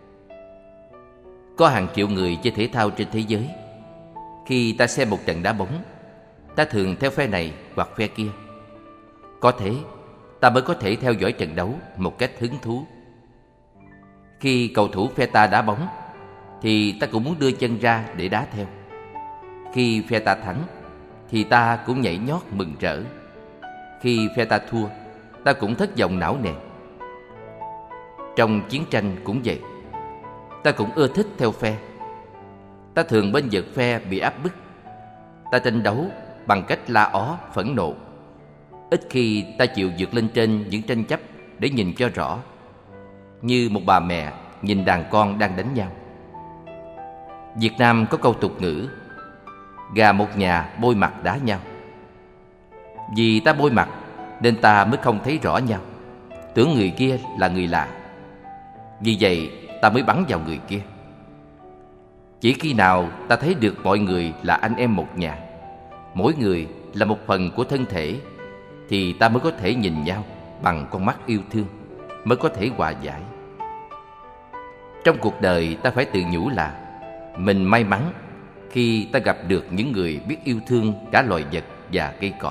Có hàng triệu người chơi thể thao trên thế giới. Khi ta xem một trận đá bóng, ta thường theo phe này hoặc phe kia. Có thế, ta mới có thể theo dõi trận đấu một cách hứng thú. Khi cầu thủ phe ta đá bóng, thì ta cũng muốn đưa chân ra để đá theo. Khi phe ta thắng, thì ta cũng nhảy nhót mừng rỡ. Khi phe ta thua, ta cũng thất vọng não nề. Trong chiến tranh cũng vậy. Ta cũng ưa thích theo phe. Ta thường bên vực phe bị áp bức. Ta tranh đấu bằng cách la ó, phẫn nộ. Ít khi ta chịu vượt lên trên những tranh chấp để nhìn cho rõ, như một bà mẹ nhìn đàn con đang đánh nhau. Việt Nam có câu tục ngữ: gà một nhà bôi mặt đá nhau. Vì ta bôi mặt nên ta mới không thấy rõ nhau, tưởng người kia là người lạ. Vì vậy ta mới bắn vào người kia. Chỉ khi nào ta thấy được mọi người là anh em một nhà, mỗi người là một phần của thân thể, thì ta mới có thể nhìn nhau bằng con mắt yêu thương, mới có thể hòa giải. Trong cuộc đời ta phải tự nhủ là mình may mắn khi ta gặp được những người biết yêu thương cả loài vật và cây cỏ.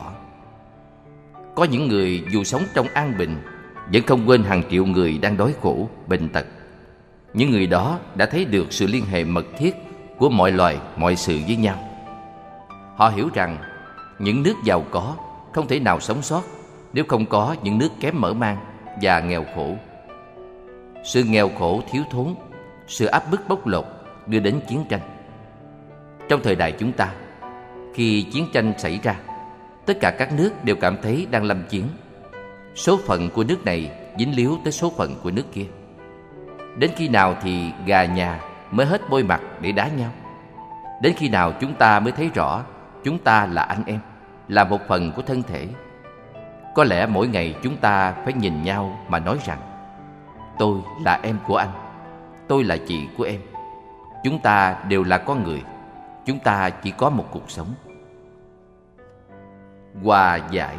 Có những người dù sống trong an bình vẫn không quên hàng triệu người đang đói khổ, bệnh tật. Những người đó đã thấy được sự liên hệ mật thiết của mọi loài, mọi sự với nhau. Họ hiểu rằng những nước giàu có không thể nào sống sót nếu không có những nước kém mở mang và nghèo khổ. Sự nghèo khổ, thiếu thốn, sự áp bức bóc lột đưa đến chiến tranh. Trong thời đại chúng ta, khi chiến tranh xảy ra, tất cả các nước đều cảm thấy đang lâm chiến. Số phận của nước này dính líu tới số phận của nước kia. Đến khi nào thì gà nhà mới hết bôi mặt để đá nhau? Đến khi nào chúng ta mới thấy rõ chúng ta là anh em, là một phần của thân thể? Có lẽ mỗi ngày chúng ta phải nhìn nhau mà nói rằng: tôi là em của anh, tôi là chị của em. Chúng ta đều là con người, chúng ta chỉ có một cuộc sống. Hòa giải.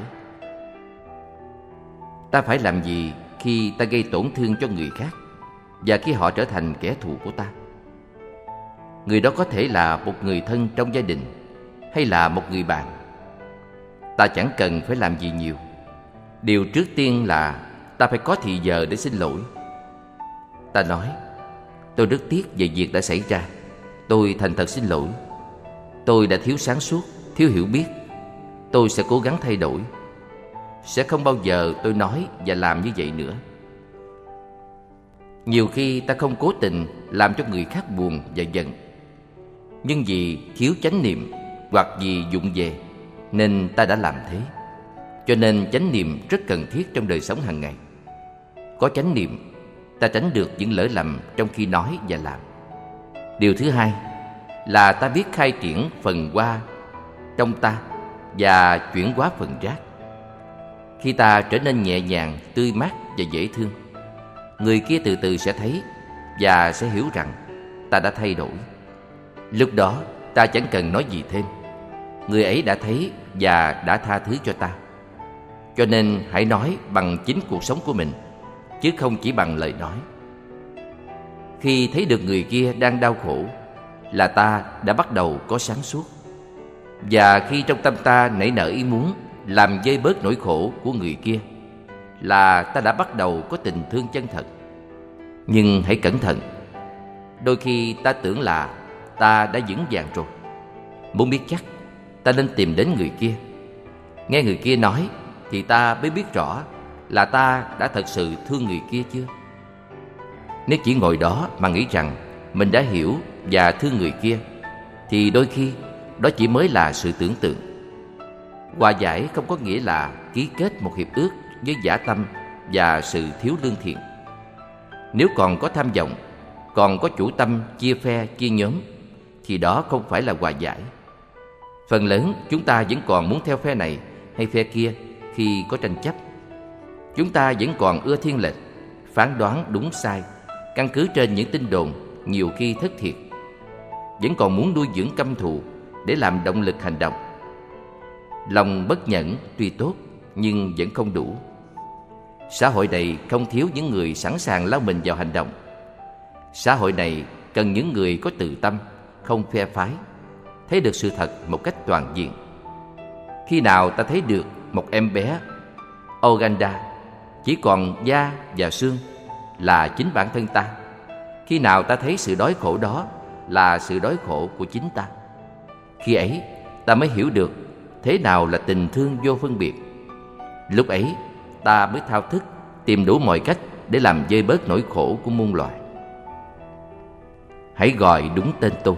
Ta phải làm gì khi ta gây tổn thương cho người khác và khi họ trở thành kẻ thù của ta? Người đó có thể là một người thân trong gia đình hay là một người bạn. Ta chẳng cần phải làm gì nhiều. Điều trước tiên là ta phải có thì giờ để xin lỗi. Ta nói: tôi rất tiếc về việc đã xảy ra. Tôi thành thật xin lỗi. Tôi đã thiếu sáng suốt, thiếu hiểu biết. Tôi sẽ cố gắng thay đổi. Sẽ không bao giờ tôi nói và làm như vậy nữa. Nhiều khi ta không cố tình làm cho người khác buồn và giận, nhưng vì thiếu chánh niệm hoặc vì vụng về nên ta đã làm thế. Cho nên chánh niệm rất cần thiết trong đời sống hàng ngày. Có chánh niệm, ta tránh được những lỗi lầm trong khi nói và làm. Điều thứ hai là ta biết khai triển phần hoa trong ta và chuyển hóa phần rác. Khi ta trở nên nhẹ nhàng, tươi mát và dễ thương, người kia từ từ sẽ thấy và sẽ hiểu rằng ta đã thay đổi. Lúc đó ta chẳng cần nói gì thêm. Người ấy đã thấy và đã tha thứ cho ta. Cho nên hãy nói bằng chính cuộc sống của mình, chứ không chỉ bằng lời nói. Khi thấy được người kia đang đau khổ là ta đã bắt đầu có sáng suốt. Và khi trong tâm ta nảy nở ý muốn làm vơi bớt nỗi khổ của người kia là ta đã bắt đầu có tình thương chân thật. Nhưng hãy cẩn thận, đôi khi ta tưởng là ta đã vững vàng rồi. Muốn biết chắc, ta nên tìm đến người kia. Nghe người kia nói thì ta mới biết rõ là ta đã thật sự thương người kia chưa. Nếu chỉ ngồi đó mà nghĩ rằng mình đã hiểu và thương người kia thì đôi khi đó chỉ mới là sự tưởng tượng. Hòa giải không có nghĩa là ký kết một hiệp ước với dã tâm và sự thiếu lương thiện. Nếu còn có tham vọng, còn có chủ tâm chia phe chia nhóm thì đó không phải là hòa giải. Phần lớn chúng ta vẫn còn muốn theo phe này hay phe kia khi có tranh chấp. Chúng ta vẫn còn ưa thiên lệch, phán đoán đúng sai căn cứ trên những tin đồn nhiều khi thất thiệt. Vẫn còn muốn nuôi dưỡng căm thù để làm động lực hành động. Lòng bất nhẫn tuy tốt nhưng vẫn không đủ. Xã hội này không thiếu những người sẵn sàng lao mình vào hành động. Xã hội này cần những người có từ tâm, không phe phái, thấy được sự thật một cách toàn diện. Khi nào ta thấy được một em bé Uganda chỉ còn da và xương là chính bản thân ta, khi nào ta thấy sự đói khổ đó là sự đói khổ của chính ta, khi ấy ta mới hiểu được thế nào là tình thương vô phân biệt. Lúc ấy ta mới thao thức tìm đủ mọi cách để làm vơi bớt nỗi khổ của muôn loài. Hãy gọi đúng tên tôi.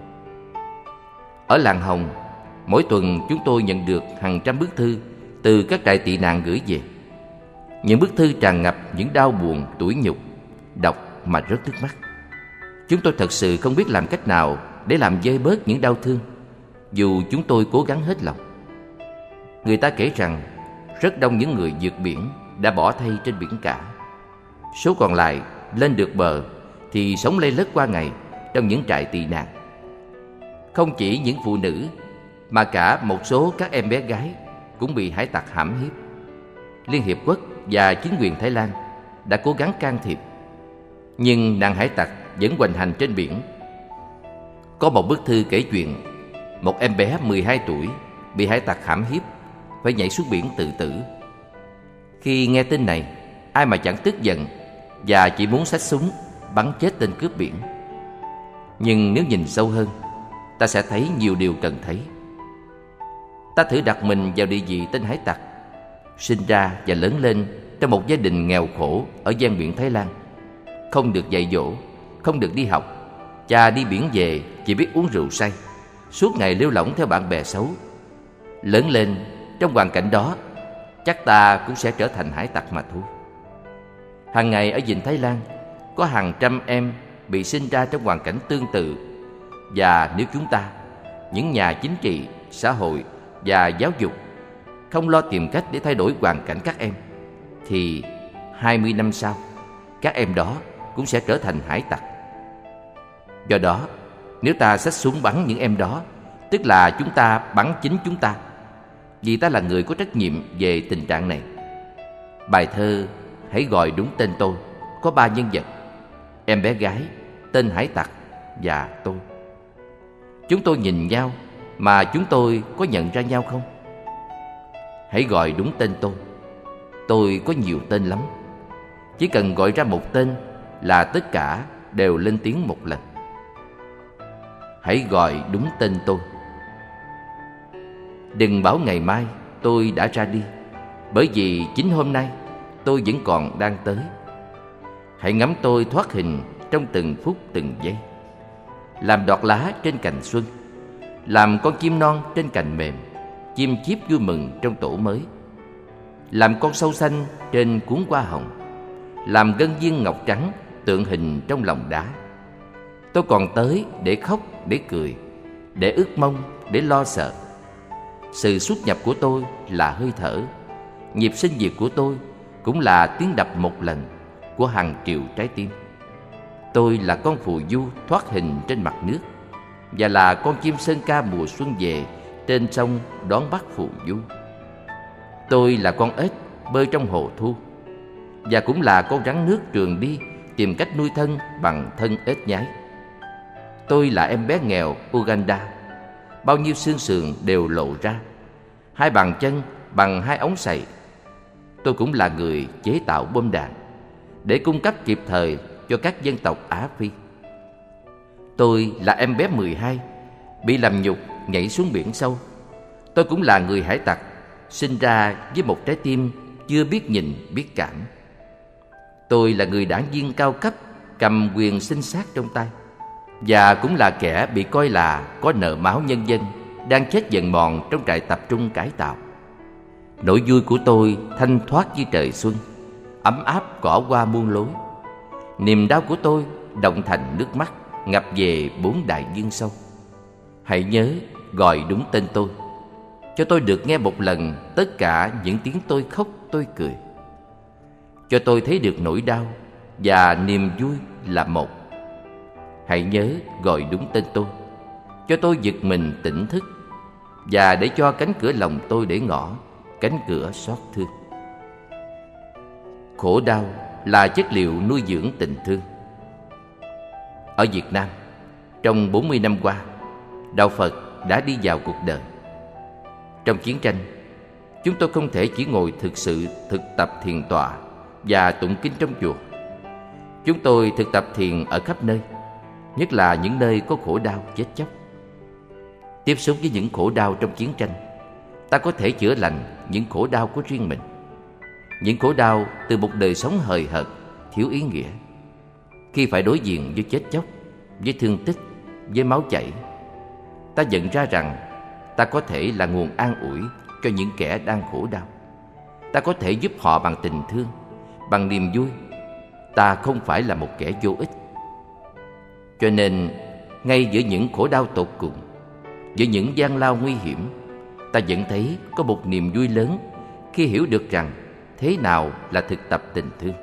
Ở làng Hồng, mỗi tuần chúng tôi nhận được hàng trăm bức thư từ các trại tị nạn gửi về. Những bức thư tràn ngập những đau buồn, tủi nhục, đọc mà rớt nước mắt. Chúng tôi thật sự không biết làm cách nào để làm vơi bớt những đau thương, dù chúng tôi cố gắng hết lòng. Người ta kể rằng rất đông những người vượt biển đã bỏ thay trên biển cả. Số còn lại lên được bờ thì sống lây lất qua ngày trong những trại tị nạn. Không chỉ những phụ nữ mà cả một số các em bé gái cũng bị hải tặc hãm hiếp. Liên Hiệp Quốc và chính quyền Thái Lan đã cố gắng can thiệp, nhưng nạn hải tặc vẫn hoành hành trên biển. Có một bức thư kể chuyện một em bé mười hai tuổi bị hải tặc hãm hiếp, phải nhảy xuống biển tự tử. Khi nghe tin này, ai mà chẳng tức giận và chỉ muốn xách súng bắn chết tên cướp biển. Nhưng nếu nhìn sâu hơn, ta sẽ thấy nhiều điều cần thấy. Ta thử đặt mình vào địa vị tên hải tặc, sinh ra và lớn lên trong một gia đình nghèo khổ ở ven biển Thái Lan, không được dạy dỗ, không được đi học. Cha đi biển về chỉ biết uống rượu say, suốt ngày lêu lỏng theo bạn bè xấu. Lớn lên trong hoàn cảnh đó, chắc ta cũng sẽ trở thành hải tặc mà thôi. Hàng ngày ở vịnh Thái Lan có hàng trăm em bị sinh ra trong hoàn cảnh tương tự. Và nếu chúng ta, những nhà chính trị, xã hội và giáo dục không lo tìm cách để thay đổi hoàn cảnh các em, thì hai mươi năm sau, các em đó cũng sẽ trở thành hải tặc. Do đó, nếu ta xách súng bắn những em đó, tức là chúng ta bắn chính chúng ta, vì ta là người có trách nhiệm về tình trạng này. Bài thơ Hãy gọi đúng tên tôi có ba nhân vật: em bé gái, tên hải tặc và tôi. Chúng tôi nhìn nhau mà chúng tôi có nhận ra nhau không? Hãy gọi đúng tên tôi. Tôi có nhiều tên lắm. Chỉ cần gọi ra một tên là tất cả đều lên tiếng một lần. Hãy gọi đúng tên tôi. Đừng bảo ngày mai tôi đã ra đi, bởi vì chính hôm nay tôi vẫn còn đang tới. Hãy ngắm tôi thoát hình trong từng phút từng giây, làm đọt lá trên cành xuân, làm con chim non trên cành mềm, chim chíp vui mừng trong tổ mới, làm con sâu xanh trên cuốn hoa hồng, làm ngân viên ngọc trắng tượng hình trong lòng đá. Tôi còn tới để khóc, để cười, để ước mong, để lo sợ. Sự xuất nhập của tôi là hơi thở, nhịp sinh diệt của tôi cũng là tiếng đập một lần của hàng triệu trái tim. Tôi là con phù du thoát hình trên mặt nước, và là con chim sơn ca mùa xuân về trên sông đón bắt phù du. Tôi là con ếch bơi trong hồ thu, và cũng là con rắn nước trườn đi tìm cách nuôi thân bằng thân ếch nhái. Tôi là em bé nghèo Uganda, bao nhiêu xương sườn đều lộ ra, hai bàn chân bằng hai ống xày. Tôi cũng là người chế tạo bom đạn để cung cấp kịp thời cho các dân tộc Á Phi. Tôi là em bé mười hai, bị làm nhục nhảy xuống biển sâu. Tôi cũng là người hải tặc, sinh ra với một trái tim chưa biết nhìn biết cảm. Tôi là người đảng viên cao cấp cầm quyền sinh sát trong tay, và cũng là kẻ bị coi là có nợ máu nhân dân đang chết dần mòn trong trại tập trung cải tạo. Nỗi vui của tôi thanh thoát như trời xuân, ấm áp cỏ hoa muôn lối. Niềm đau của tôi động thành nước mắt ngập về bốn đại dương sâu. Hãy nhớ gọi đúng tên tôi, cho tôi được nghe một lần tất cả những tiếng tôi khóc tôi cười. Cho tôi thấy được nỗi đau và niềm vui là một. Hãy nhớ gọi đúng tên tôi, cho tôi giật mình tỉnh thức, và để cho cánh cửa lòng tôi để ngỏ, cánh cửa xót thương. Khổ đau là chất liệu nuôi dưỡng tình thương. Ở Việt Nam, trong bốn mươi năm qua, Đạo Phật đã đi vào cuộc đời. Trong chiến tranh, chúng tôi không thể chỉ ngồi thực sự thực tập thiền tọa và tụng kinh trong chùa. Chúng tôi thực tập thiền ở khắp nơi, nhất là những nơi có khổ đau chết chóc. Tiếp xúc với những khổ đau trong chiến tranh, ta có thể chữa lành những khổ đau của riêng mình, những khổ đau từ một đời sống hời hợt, thiếu ý nghĩa. Khi phải đối diện với chết chóc, với thương tích, với máu chảy, ta nhận ra rằng ta có thể là nguồn an ủi cho những kẻ đang khổ đau. Ta có thể giúp họ bằng tình thương, bằng niềm vui. Ta không phải là một kẻ vô ích. Cho nên, ngay giữa những khổ đau tột cùng, giữa những gian lao nguy hiểm, ta vẫn thấy có một niềm vui lớn khi hiểu được rằng thế nào là thực tập tình thương.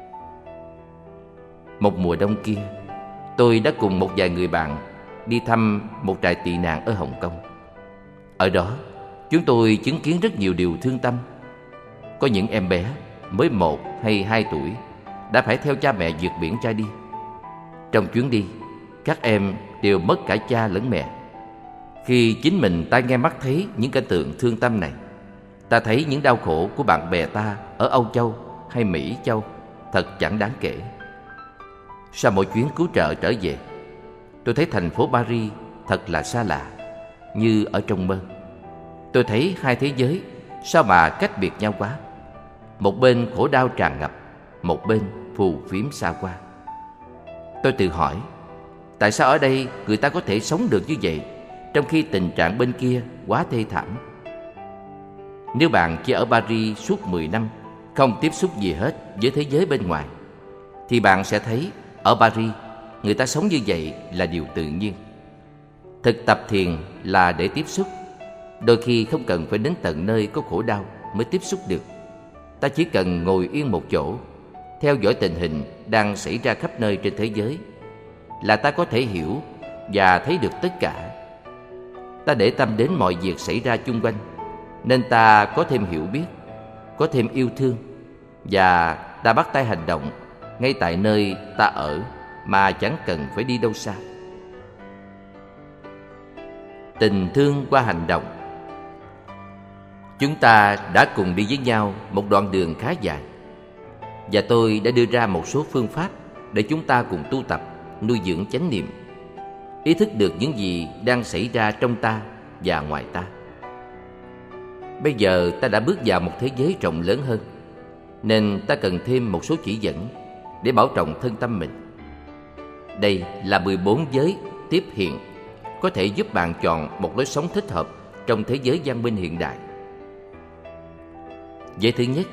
Một mùa đông kia, tôi đã cùng một vài người bạn đi thăm một trại tị nạn ở Hồng Kông. Ở đó, chúng tôi chứng kiến rất nhiều điều thương tâm. Có những em bé mới một hay hai tuổi đã phải theo cha mẹ vượt biển ra đi. Trong chuyến đi, các em đều mất cả cha lẫn mẹ. Khi chính mình ta nghe mắt thấy những cảnh tượng thương tâm này, ta thấy những đau khổ của bạn bè ta ở Âu Châu hay Mỹ Châu thật chẳng đáng kể. Sau mỗi chuyến cứu trợ trở về, tôi thấy thành phố Paris thật là xa lạ, như ở trong mơ. Tôi thấy hai thế giới sao mà cách biệt nhau quá. Một bên khổ đau tràn ngập, một bên phù phiếm xa qua. Tôi tự hỏi, tại sao ở đây người ta có thể sống được như vậy, trong khi tình trạng bên kia quá thê thảm? Nếu bạn chỉ ở Paris suốt mười năm, không tiếp xúc gì hết với thế giới bên ngoài, thì bạn sẽ thấy ở Paris, người ta sống như vậy là điều tự nhiên. Thực tập thiền là để tiếp xúc. Đôi khi không cần phải đến tận nơi có khổ đau mới tiếp xúc được. Ta chỉ cần ngồi yên một chỗ, theo dõi tình hình đang xảy ra khắp nơi trên thế giới, là ta có thể hiểu và thấy được tất cả. Ta để tâm đến mọi việc xảy ra chung quanh, nên ta có thêm hiểu biết, có thêm yêu thương, và ta bắt tay hành động ngay tại nơi ta ở mà chẳng cần phải đi đâu xa. Tình thương qua hành động. Chúng ta đã cùng đi với nhau một đoạn đường khá dài, và tôi đã đưa ra một số phương pháp để chúng ta cùng tu tập, nuôi dưỡng chánh niệm, ý thức được những gì đang xảy ra trong ta và ngoài ta. Bây giờ ta đã bước vào một thế giới rộng lớn hơn, nên ta cần thêm một số chỉ dẫn để bảo trọng thân tâm mình. Đây là mười bốn giới tiếp hiện có thể giúp bạn chọn một lối sống thích hợp trong thế giới văn minh hiện đại. Giới thứ nhất,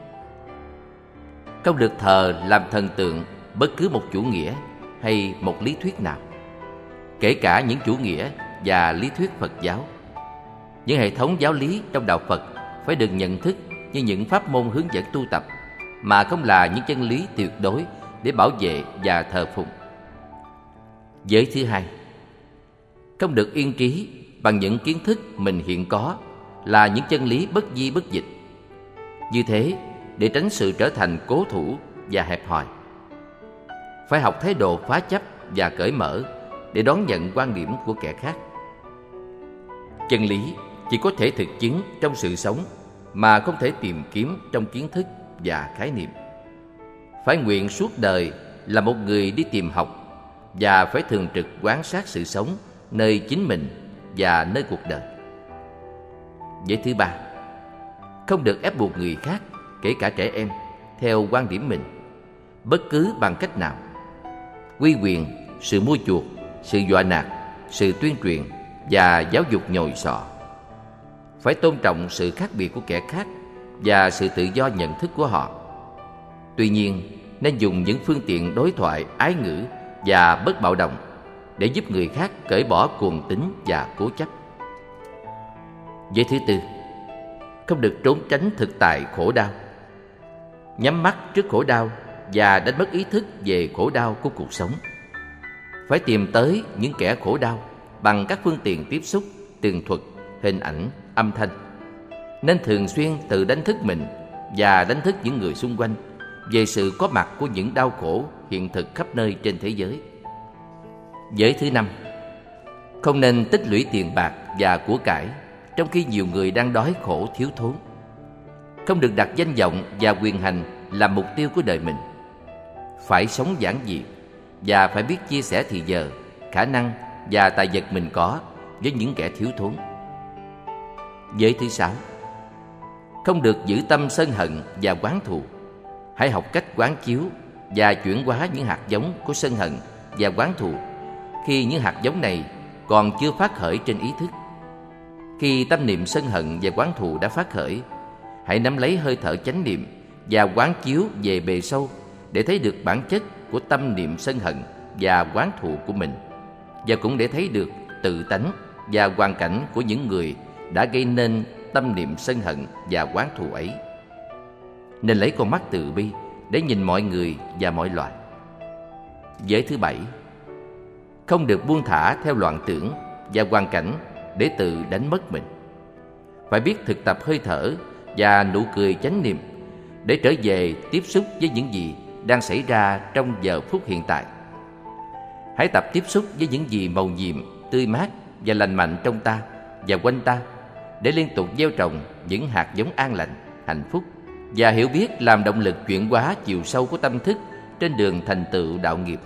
không được thờ làm thần tượng bất cứ một chủ nghĩa hay một lý thuyết nào, kể cả những chủ nghĩa và lý thuyết Phật giáo. Những hệ thống giáo lý trong đạo Phật phải được nhận thức như những pháp môn hướng dẫn tu tập, mà không là những chân lý tuyệt đối để bảo vệ và thờ phụng. Giới thứ hai, không được yên trí bằng những kiến thức mình hiện có là những chân lý bất di bất dịch. Như thế, để tránh sự trở thành cố thủ và hẹp hòi, phải học thái độ phá chấp và cởi mở để đón nhận quan điểm của kẻ khác. Chân lý chỉ có thể thực chứng trong sự sống, mà không thể tìm kiếm trong kiến thức và khái niệm. Phải nguyện suốt đời là một người đi tìm học, và phải thường trực quan sát sự sống nơi chính mình và nơi cuộc đời. Giới thứ ba, không được ép buộc người khác, kể cả trẻ em, theo quan điểm mình, bất cứ bằng cách nào. Uy quyền, sự mua chuộc, sự dọa nạt, sự tuyên truyền và giáo dục nhồi sọ. Phải tôn trọng sự khác biệt của kẻ khác và sự tự do nhận thức của họ. Tuy nhiên, nên dùng những phương tiện đối thoại ái ngữ và bất bạo động để giúp người khác cởi bỏ cuồng tín và cố chấp. Giới thứ tư, không được trốn tránh thực tại khổ đau, nhắm mắt trước khổ đau và đánh mất ý thức về khổ đau của cuộc sống. Phải tìm tới những kẻ khổ đau bằng các phương tiện tiếp xúc, tường thuật, hình ảnh, âm thanh. Nên thường xuyên tự đánh thức mình và đánh thức những người xung quanh về sự có mặt của những đau khổ hiện thực khắp nơi trên thế giới. Giới thứ năm, không nên tích lũy tiền bạc và của cải trong khi nhiều người đang đói khổ thiếu thốn. Không được đặt danh vọng và quyền hành làm mục tiêu của đời mình. Phải sống giản dị và phải biết chia sẻ thì giờ, khả năng và tài vật mình có với những kẻ thiếu thốn. Giới thứ sáu, không được giữ tâm sân hận và oán thù. Hãy học cách quán chiếu và chuyển hóa những hạt giống của sân hận và oán thù khi những hạt giống này còn chưa phát khởi trên ý thức. Khi tâm niệm sân hận và oán thù đã phát khởi, hãy nắm lấy hơi thở chánh niệm và quán chiếu về bề sâu để thấy được bản chất của tâm niệm sân hận và oán thù của mình, và cũng để thấy được tự tánh và hoàn cảnh của những người đã gây nên tâm niệm sân hận và oán thù ấy. Nên lấy con mắt từ bi để nhìn mọi người và mọi loài. Giới thứ bảy, không được buông thả theo loạn tưởng và hoàn cảnh để tự đánh mất mình. Phải biết thực tập hơi thở và nụ cười chánh niệm để trở về tiếp xúc với những gì đang xảy ra trong giờ phút hiện tại. Hãy tập tiếp xúc với những gì màu nhiệm, tươi mát và lành mạnh trong ta và quanh ta để liên tục gieo trồng những hạt giống an lành, hạnh phúc và hiểu biết làm động lực chuyển hóa chiều sâu của tâm thức trên đường thành tựu đạo nghiệp.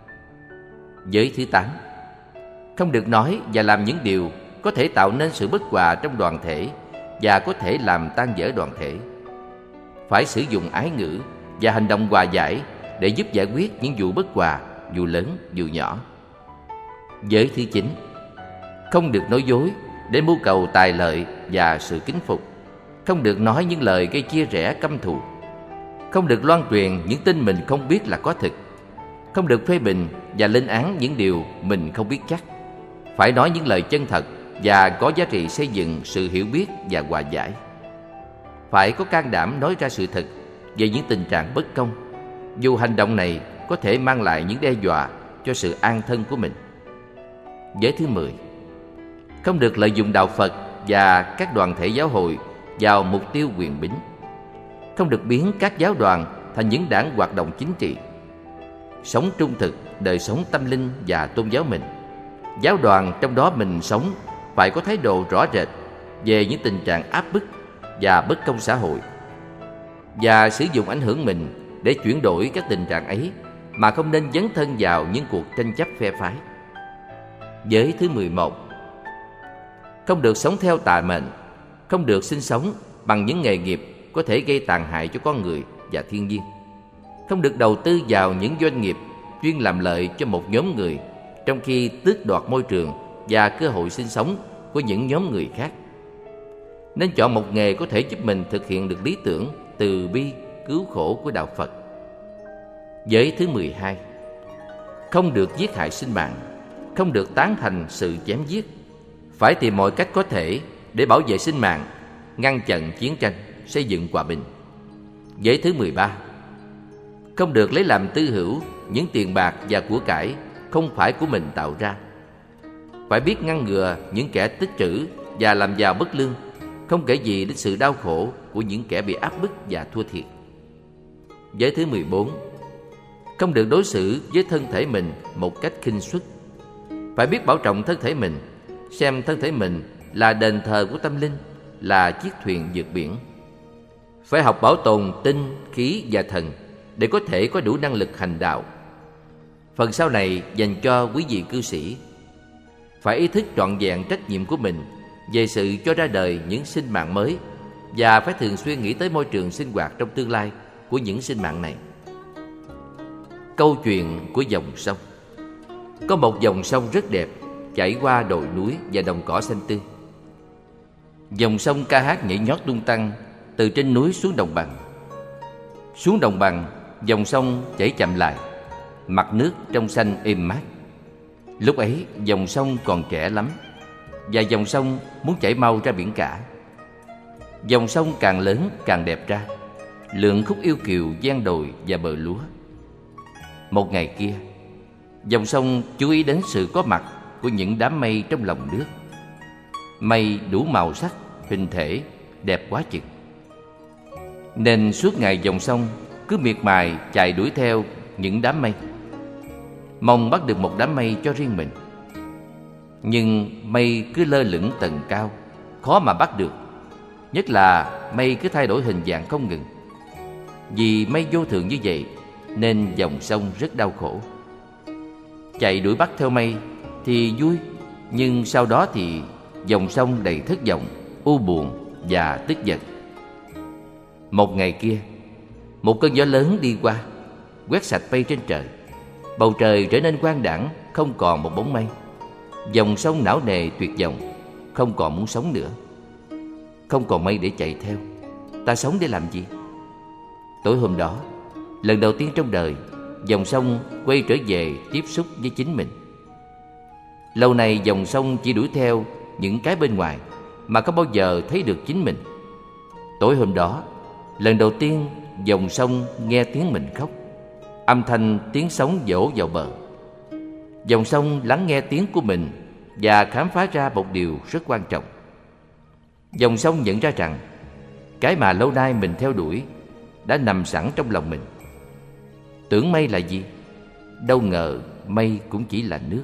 Giới thứ tám, không được nói và làm những điều có thể tạo nên sự bất hòa trong đoàn thể và có thể làm tan vỡ đoàn thể. Phải sử dụng ái ngữ và hành động hòa giải để giúp giải quyết những vụ bất hòa, dù lớn dù nhỏ. Giới thứ chín, không được nói dối để mưu cầu tài lợi và sự kính phục. Không được nói những lời gây chia rẽ căm thù. Không được loan truyền những tin mình không biết là có thực. Không được phê bình và lên án những điều mình không biết chắc. Phải nói những lời chân thật và có giá trị xây dựng sự hiểu biết và hòa giải. Phải có can đảm nói ra sự thật về những tình trạng bất công, dù hành động này có thể mang lại những đe dọa cho sự an thân của mình. Giới thứ mười, không được lợi dụng đạo Phật và các đoàn thể giáo hội vào mục tiêu quyền bính. Không được biến các giáo đoàn thành những đảng hoạt động chính trị. Sống trung thực đời sống tâm linh và tôn giáo mình. Giáo đoàn trong đó mình sống phải có thái độ rõ rệt về những tình trạng áp bức và bất công xã hội, và sử dụng ảnh hưởng mình để chuyển đổi các tình trạng ấy, mà không nên dấn thân vào những cuộc tranh chấp phe phái. Giới thứ mười một, không được sống theo tà mệnh. Không được sinh sống bằng những nghề nghiệp có thể gây tàn hại cho con người và thiên nhiên. Không được đầu tư vào những doanh nghiệp chuyên làm lợi cho một nhóm người, trong khi tước đoạt môi trường và cơ hội sinh sống của những nhóm người khác. Nên chọn một nghề có thể giúp mình thực hiện được lý tưởng từ bi, cứu khổ của đạo Phật. Giới thứ mười hai, không được giết hại sinh mạng, không được tán thành sự chém giết. Phải tìm mọi cách có thể để bảo vệ sinh mạng, ngăn chặn chiến tranh, xây dựng hòa bình. Giới thứ mười ba, không được lấy làm tư hữu những tiền bạc và của cải không phải của mình tạo ra. Phải biết ngăn ngừa những kẻ tích trữ và làm giàu bất lương, không kể gì đến sự đau khổ của những kẻ bị áp bức và thua thiệt. Giới thứ mười bốn, không được đối xử với thân thể mình một cách khinh suất. Phải biết bảo trọng thân thể mình, xem thân thể mình là đền thờ của tâm linh, là chiếc thuyền vượt biển. Phải học bảo tồn tinh, khí và thần để có thể có đủ năng lực hành đạo. Phần sau này dành cho quý vị cư sĩ. Phải ý thức trọn vẹn trách nhiệm của mình về sự cho ra đời những sinh mạng mới, và phải thường xuyên nghĩ tới môi trường sinh hoạt trong tương lai của những sinh mạng này. Câu chuyện của dòng sông. Có một dòng sông rất đẹp chảy qua đồi núi và đồng cỏ xanh tươi. Dòng sông ca hát nhảy nhót tung tăng từ trên núi xuống đồng bằng. Xuống đồng bằng, dòng sông chảy chậm lại, mặt nước trong xanh êm mát. Lúc ấy dòng sông còn trẻ lắm, và dòng sông muốn chảy mau ra biển cả. Dòng sông càng lớn càng đẹp ra, lượng khúc yêu kiều gian đồi và bờ lúa. Một ngày kia, dòng sông chú ý đến sự có mặt của những đám mây trong lòng nước. Mây đủ màu sắc, hình thể, đẹp quá chừng. Nên suốt ngày dòng sông cứ miệt mài chạy đuổi theo những đám mây, mong bắt được một đám mây cho riêng mình. Nhưng mây cứ lơ lửng tầng cao, khó mà bắt được. Nhất là mây cứ thay đổi hình dạng không ngừng. Vì mây vô thường như vậy nên dòng sông rất đau khổ. Chạy đuổi bắt theo mây thì vui, nhưng sau đó thì dòng sông đầy thất vọng, u buồn và tức giận. Một ngày kia, một cơn gió lớn đi qua, quét sạch mây trên trời. Bầu trời trở nên quang đãng, không còn một bóng mây. Dòng sông não nề tuyệt vọng, không còn muốn sống nữa. Không còn mây để chạy theo, ta sống để làm gì? Tối hôm đó, lần đầu tiên trong đời, dòng sông quay trở về tiếp xúc với chính mình. Lâu nay dòng sông chỉ đuổi theo những cái bên ngoài, mà có bao giờ thấy được chính mình. Tối hôm đó, lần đầu tiên dòng sông nghe tiếng mình khóc, âm thanh tiếng sóng vỗ vào bờ. Dòng sông lắng nghe tiếng của mình và khám phá ra một điều rất quan trọng. Dòng sông nhận ra rằng cái mà lâu nay mình theo đuổi đã nằm sẵn trong lòng mình. Tưởng mây là gì? Đâu ngờ mây cũng chỉ là nước.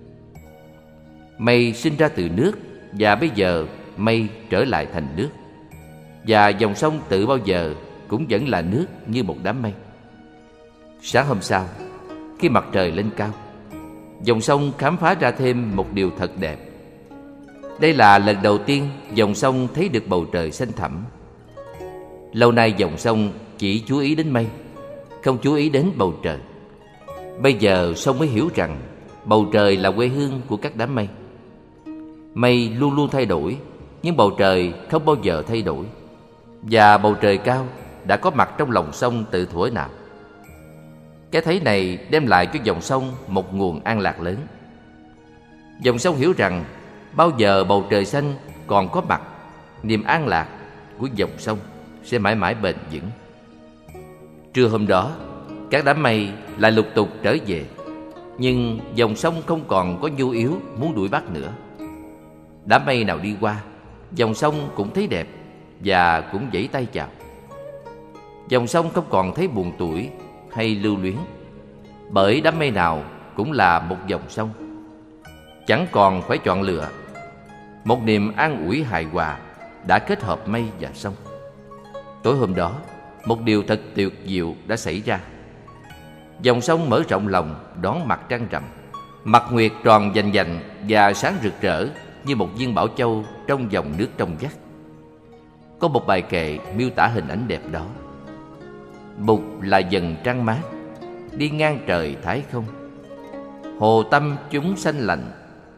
Mây sinh ra từ nước, và bây giờ mây trở lại thành nước. Và dòng sông tự bao giờ cũng vẫn là nước như một đám mây. Sáng hôm sau, khi mặt trời lên cao, dòng sông khám phá ra thêm một điều thật đẹp. Đây là lần đầu tiên dòng sông thấy được bầu trời xanh thẳm. Lâu nay dòng sông chỉ chú ý đến mây, không chú ý đến bầu trời. Bây giờ sông mới hiểu rằng bầu trời là quê hương của các đám mây. Mây luôn luôn thay đổi, nhưng bầu trời không bao giờ thay đổi. Và bầu trời cao đã có mặt trong lòng sông từ thuở nào. Cái thấy này đem lại cho dòng sông một nguồn an lạc lớn. Dòng sông hiểu rằng bao giờ bầu trời xanh còn có mặt, niềm an lạc của dòng sông sẽ mãi mãi bền vững. Trưa hôm đó, các đám mây lại lục tục trở về, nhưng dòng sông không còn có nhu yếu muốn đuổi bắt nữa. Đám mây nào đi qua, dòng sông cũng thấy đẹp và cũng vẫy tay chào. Dòng sông không còn thấy buồn tủi hay lưu luyến, bởi đám mây nào cũng là một dòng sông. Chẳng còn phải chọn lựa. Một niềm an ủi hài hòa đã kết hợp mây và sông. Tối hôm đó, một điều thật tuyệt diệu đã xảy ra. Dòng sông mở rộng lòng đón mặt trăng rằm. Mặt nguyệt tròn vành vạnh và sáng rực rỡ như một viên bảo châu trong dòng nước trong vắt. Có một bài kệ miêu tả hình ảnh đẹp đó. Bụt là dần trăng mát, đi ngang trời thái không. Hồ tâm chúng xanh lạnh,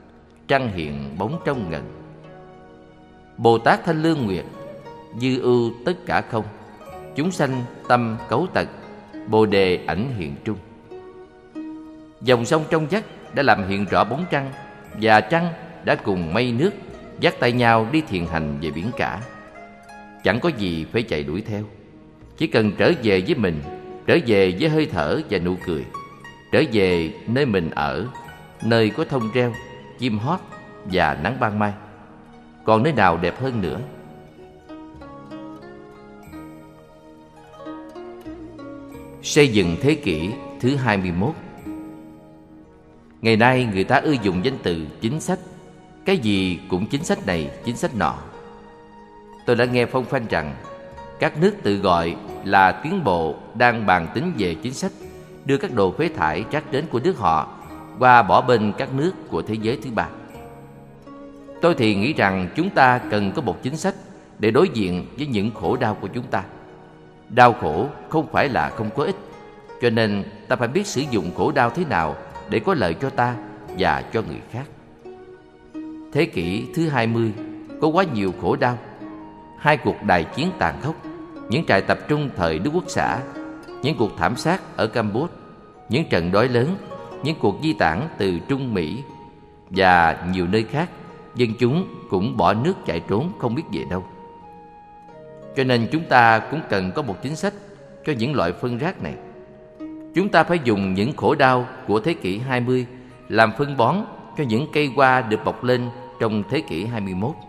trăng hiện bóng trong ngần. Bồ Tát Thanh Lương Nguyệt, dư ưu tất cả không, chúng sanh tâm cấu tật, bồ đề ảnh hiện trung. Dòng sông trong vắt đã làm hiện rõ bóng trăng, và trăng đã cùng mây nước dắt tay nhau đi thiền hành về biển cả. Chẳng có gì phải chạy đuổi theo, chỉ cần trở về với mình, trở về với hơi thở và nụ cười, trở về nơi mình ở, nơi có thông reo, chim hót và nắng ban mai. Còn nơi nào đẹp hơn nữa? Xây dựng thế kỷ thứ hai mươi mốt. Ngày nay người ta ưa dùng danh từ chính sách, cái gì cũng chính sách này, chính sách nọ. Tôi đã nghe phong phanh rằng các nước tự gọi là tiến bộ đang bàn tính về chính sách, đưa các đồ phế thải rác đến của nước họ qua bỏ bên các nước của thế giới thứ ba. Tôi thì nghĩ rằng chúng ta cần có một chính sách để đối diện với những khổ đau của chúng ta. Đau khổ không phải là không có ích, cho nên ta phải biết sử dụng khổ đau thế nào để có lợi cho ta và cho người khác. Thế kỷ thứ hai mươi có quá nhiều khổ đau. Hai cuộc đại chiến tàn khốc, những trại tập trung thời Đức Quốc xã, những cuộc thảm sát ở Campuchia, những trận đói lớn, những cuộc di tản từ Trung Mỹ và nhiều nơi khác, dân chúng cũng bỏ nước chạy trốn không biết về đâu. Cho nên chúng ta cũng cần có một chính sách cho những loại phân rác này. Chúng ta phải dùng những khổ đau của thế kỷ hai mươi làm phân bón cho những cây hoa được mọc lên trong thế kỷ hai mươi mốt.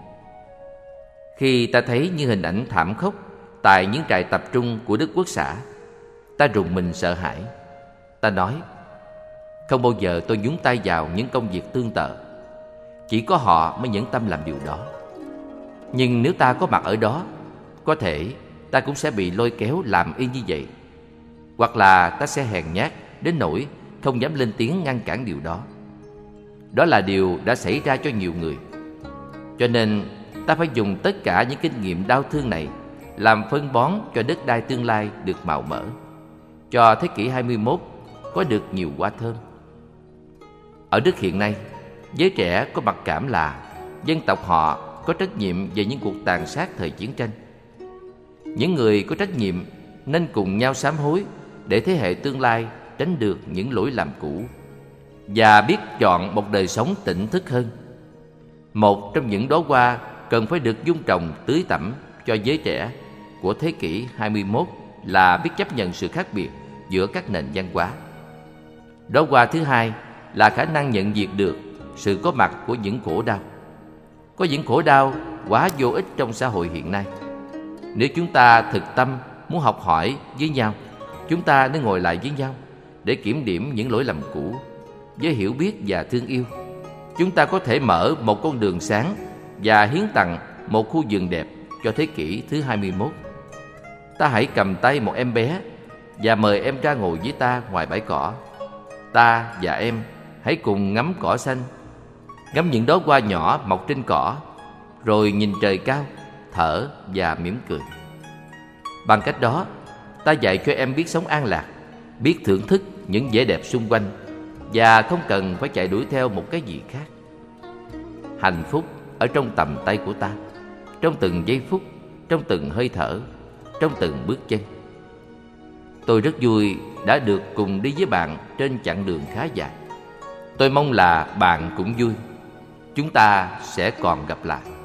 Khi ta thấy những hình ảnh thảm khốc tại những trại tập trung của Đức Quốc xã, ta rùng mình sợ hãi. Ta nói, không bao giờ tôi nhúng tay vào những công việc tương tự. Chỉ có họ mới nhẫn tâm làm điều đó. Nhưng nếu ta có mặt ở đó, có thể ta cũng sẽ bị lôi kéo làm y như vậy. Hoặc là ta sẽ hèn nhát đến nỗi không dám lên tiếng ngăn cản điều đó. Đó là điều đã xảy ra cho nhiều người. Cho nên ta phải dùng tất cả những kinh nghiệm đau thương này làm phân bón cho đất đai tương lai được màu mỡ, cho thế kỷ hai mươi mốt có được nhiều hoa thơm. Ở Đức hiện nay, giới trẻ có mặc cảm là dân tộc họ có trách nhiệm về những cuộc tàn sát thời chiến tranh. Những người có trách nhiệm nên cùng nhau sám hối để thế hệ tương lai tránh được những lỗi lầm cũ và biết chọn một đời sống tỉnh thức hơn. Một trong những đóa hoa cần phải được dung trồng tưới tẩm cho giới trẻ của thế kỷ hai mươi mốt là biết chấp nhận sự khác biệt giữa các nền văn hóa. Đóa hoa thứ hai là khả năng nhận diện được sự có mặt của những khổ đau. Có những khổ đau quá vô ích trong xã hội hiện nay. Nếu chúng ta thực tâm muốn học hỏi với nhau, chúng ta nên ngồi lại với nhau để kiểm điểm những lỗi lầm cũ. Với hiểu biết và thương yêu, chúng ta có thể mở một con đường sáng và hiến tặng một khu vườn đẹp cho thế kỷ thứ hai mươi mốt. Ta hãy cầm tay một em bé và mời em ra ngồi với ta ngoài bãi cỏ. Ta và em hãy cùng ngắm cỏ xanh, ngắm những đóa hoa nhỏ mọc trên cỏ, rồi nhìn trời cao, thở và mỉm cười. Bằng cách đó, ta dạy cho em biết sống an lạc, biết thưởng thức những vẻ đẹp xung quanh và không cần phải chạy đuổi theo một cái gì khác. Hạnh phúc ở trong tầm tay của ta, trong từng giây phút, trong từng hơi thở, trong từng bước chân. Tôi rất vui đã được cùng đi với bạn trên chặng đường khá dài. Tôi mong là bạn cũng vui. Chúng ta sẽ còn gặp lại.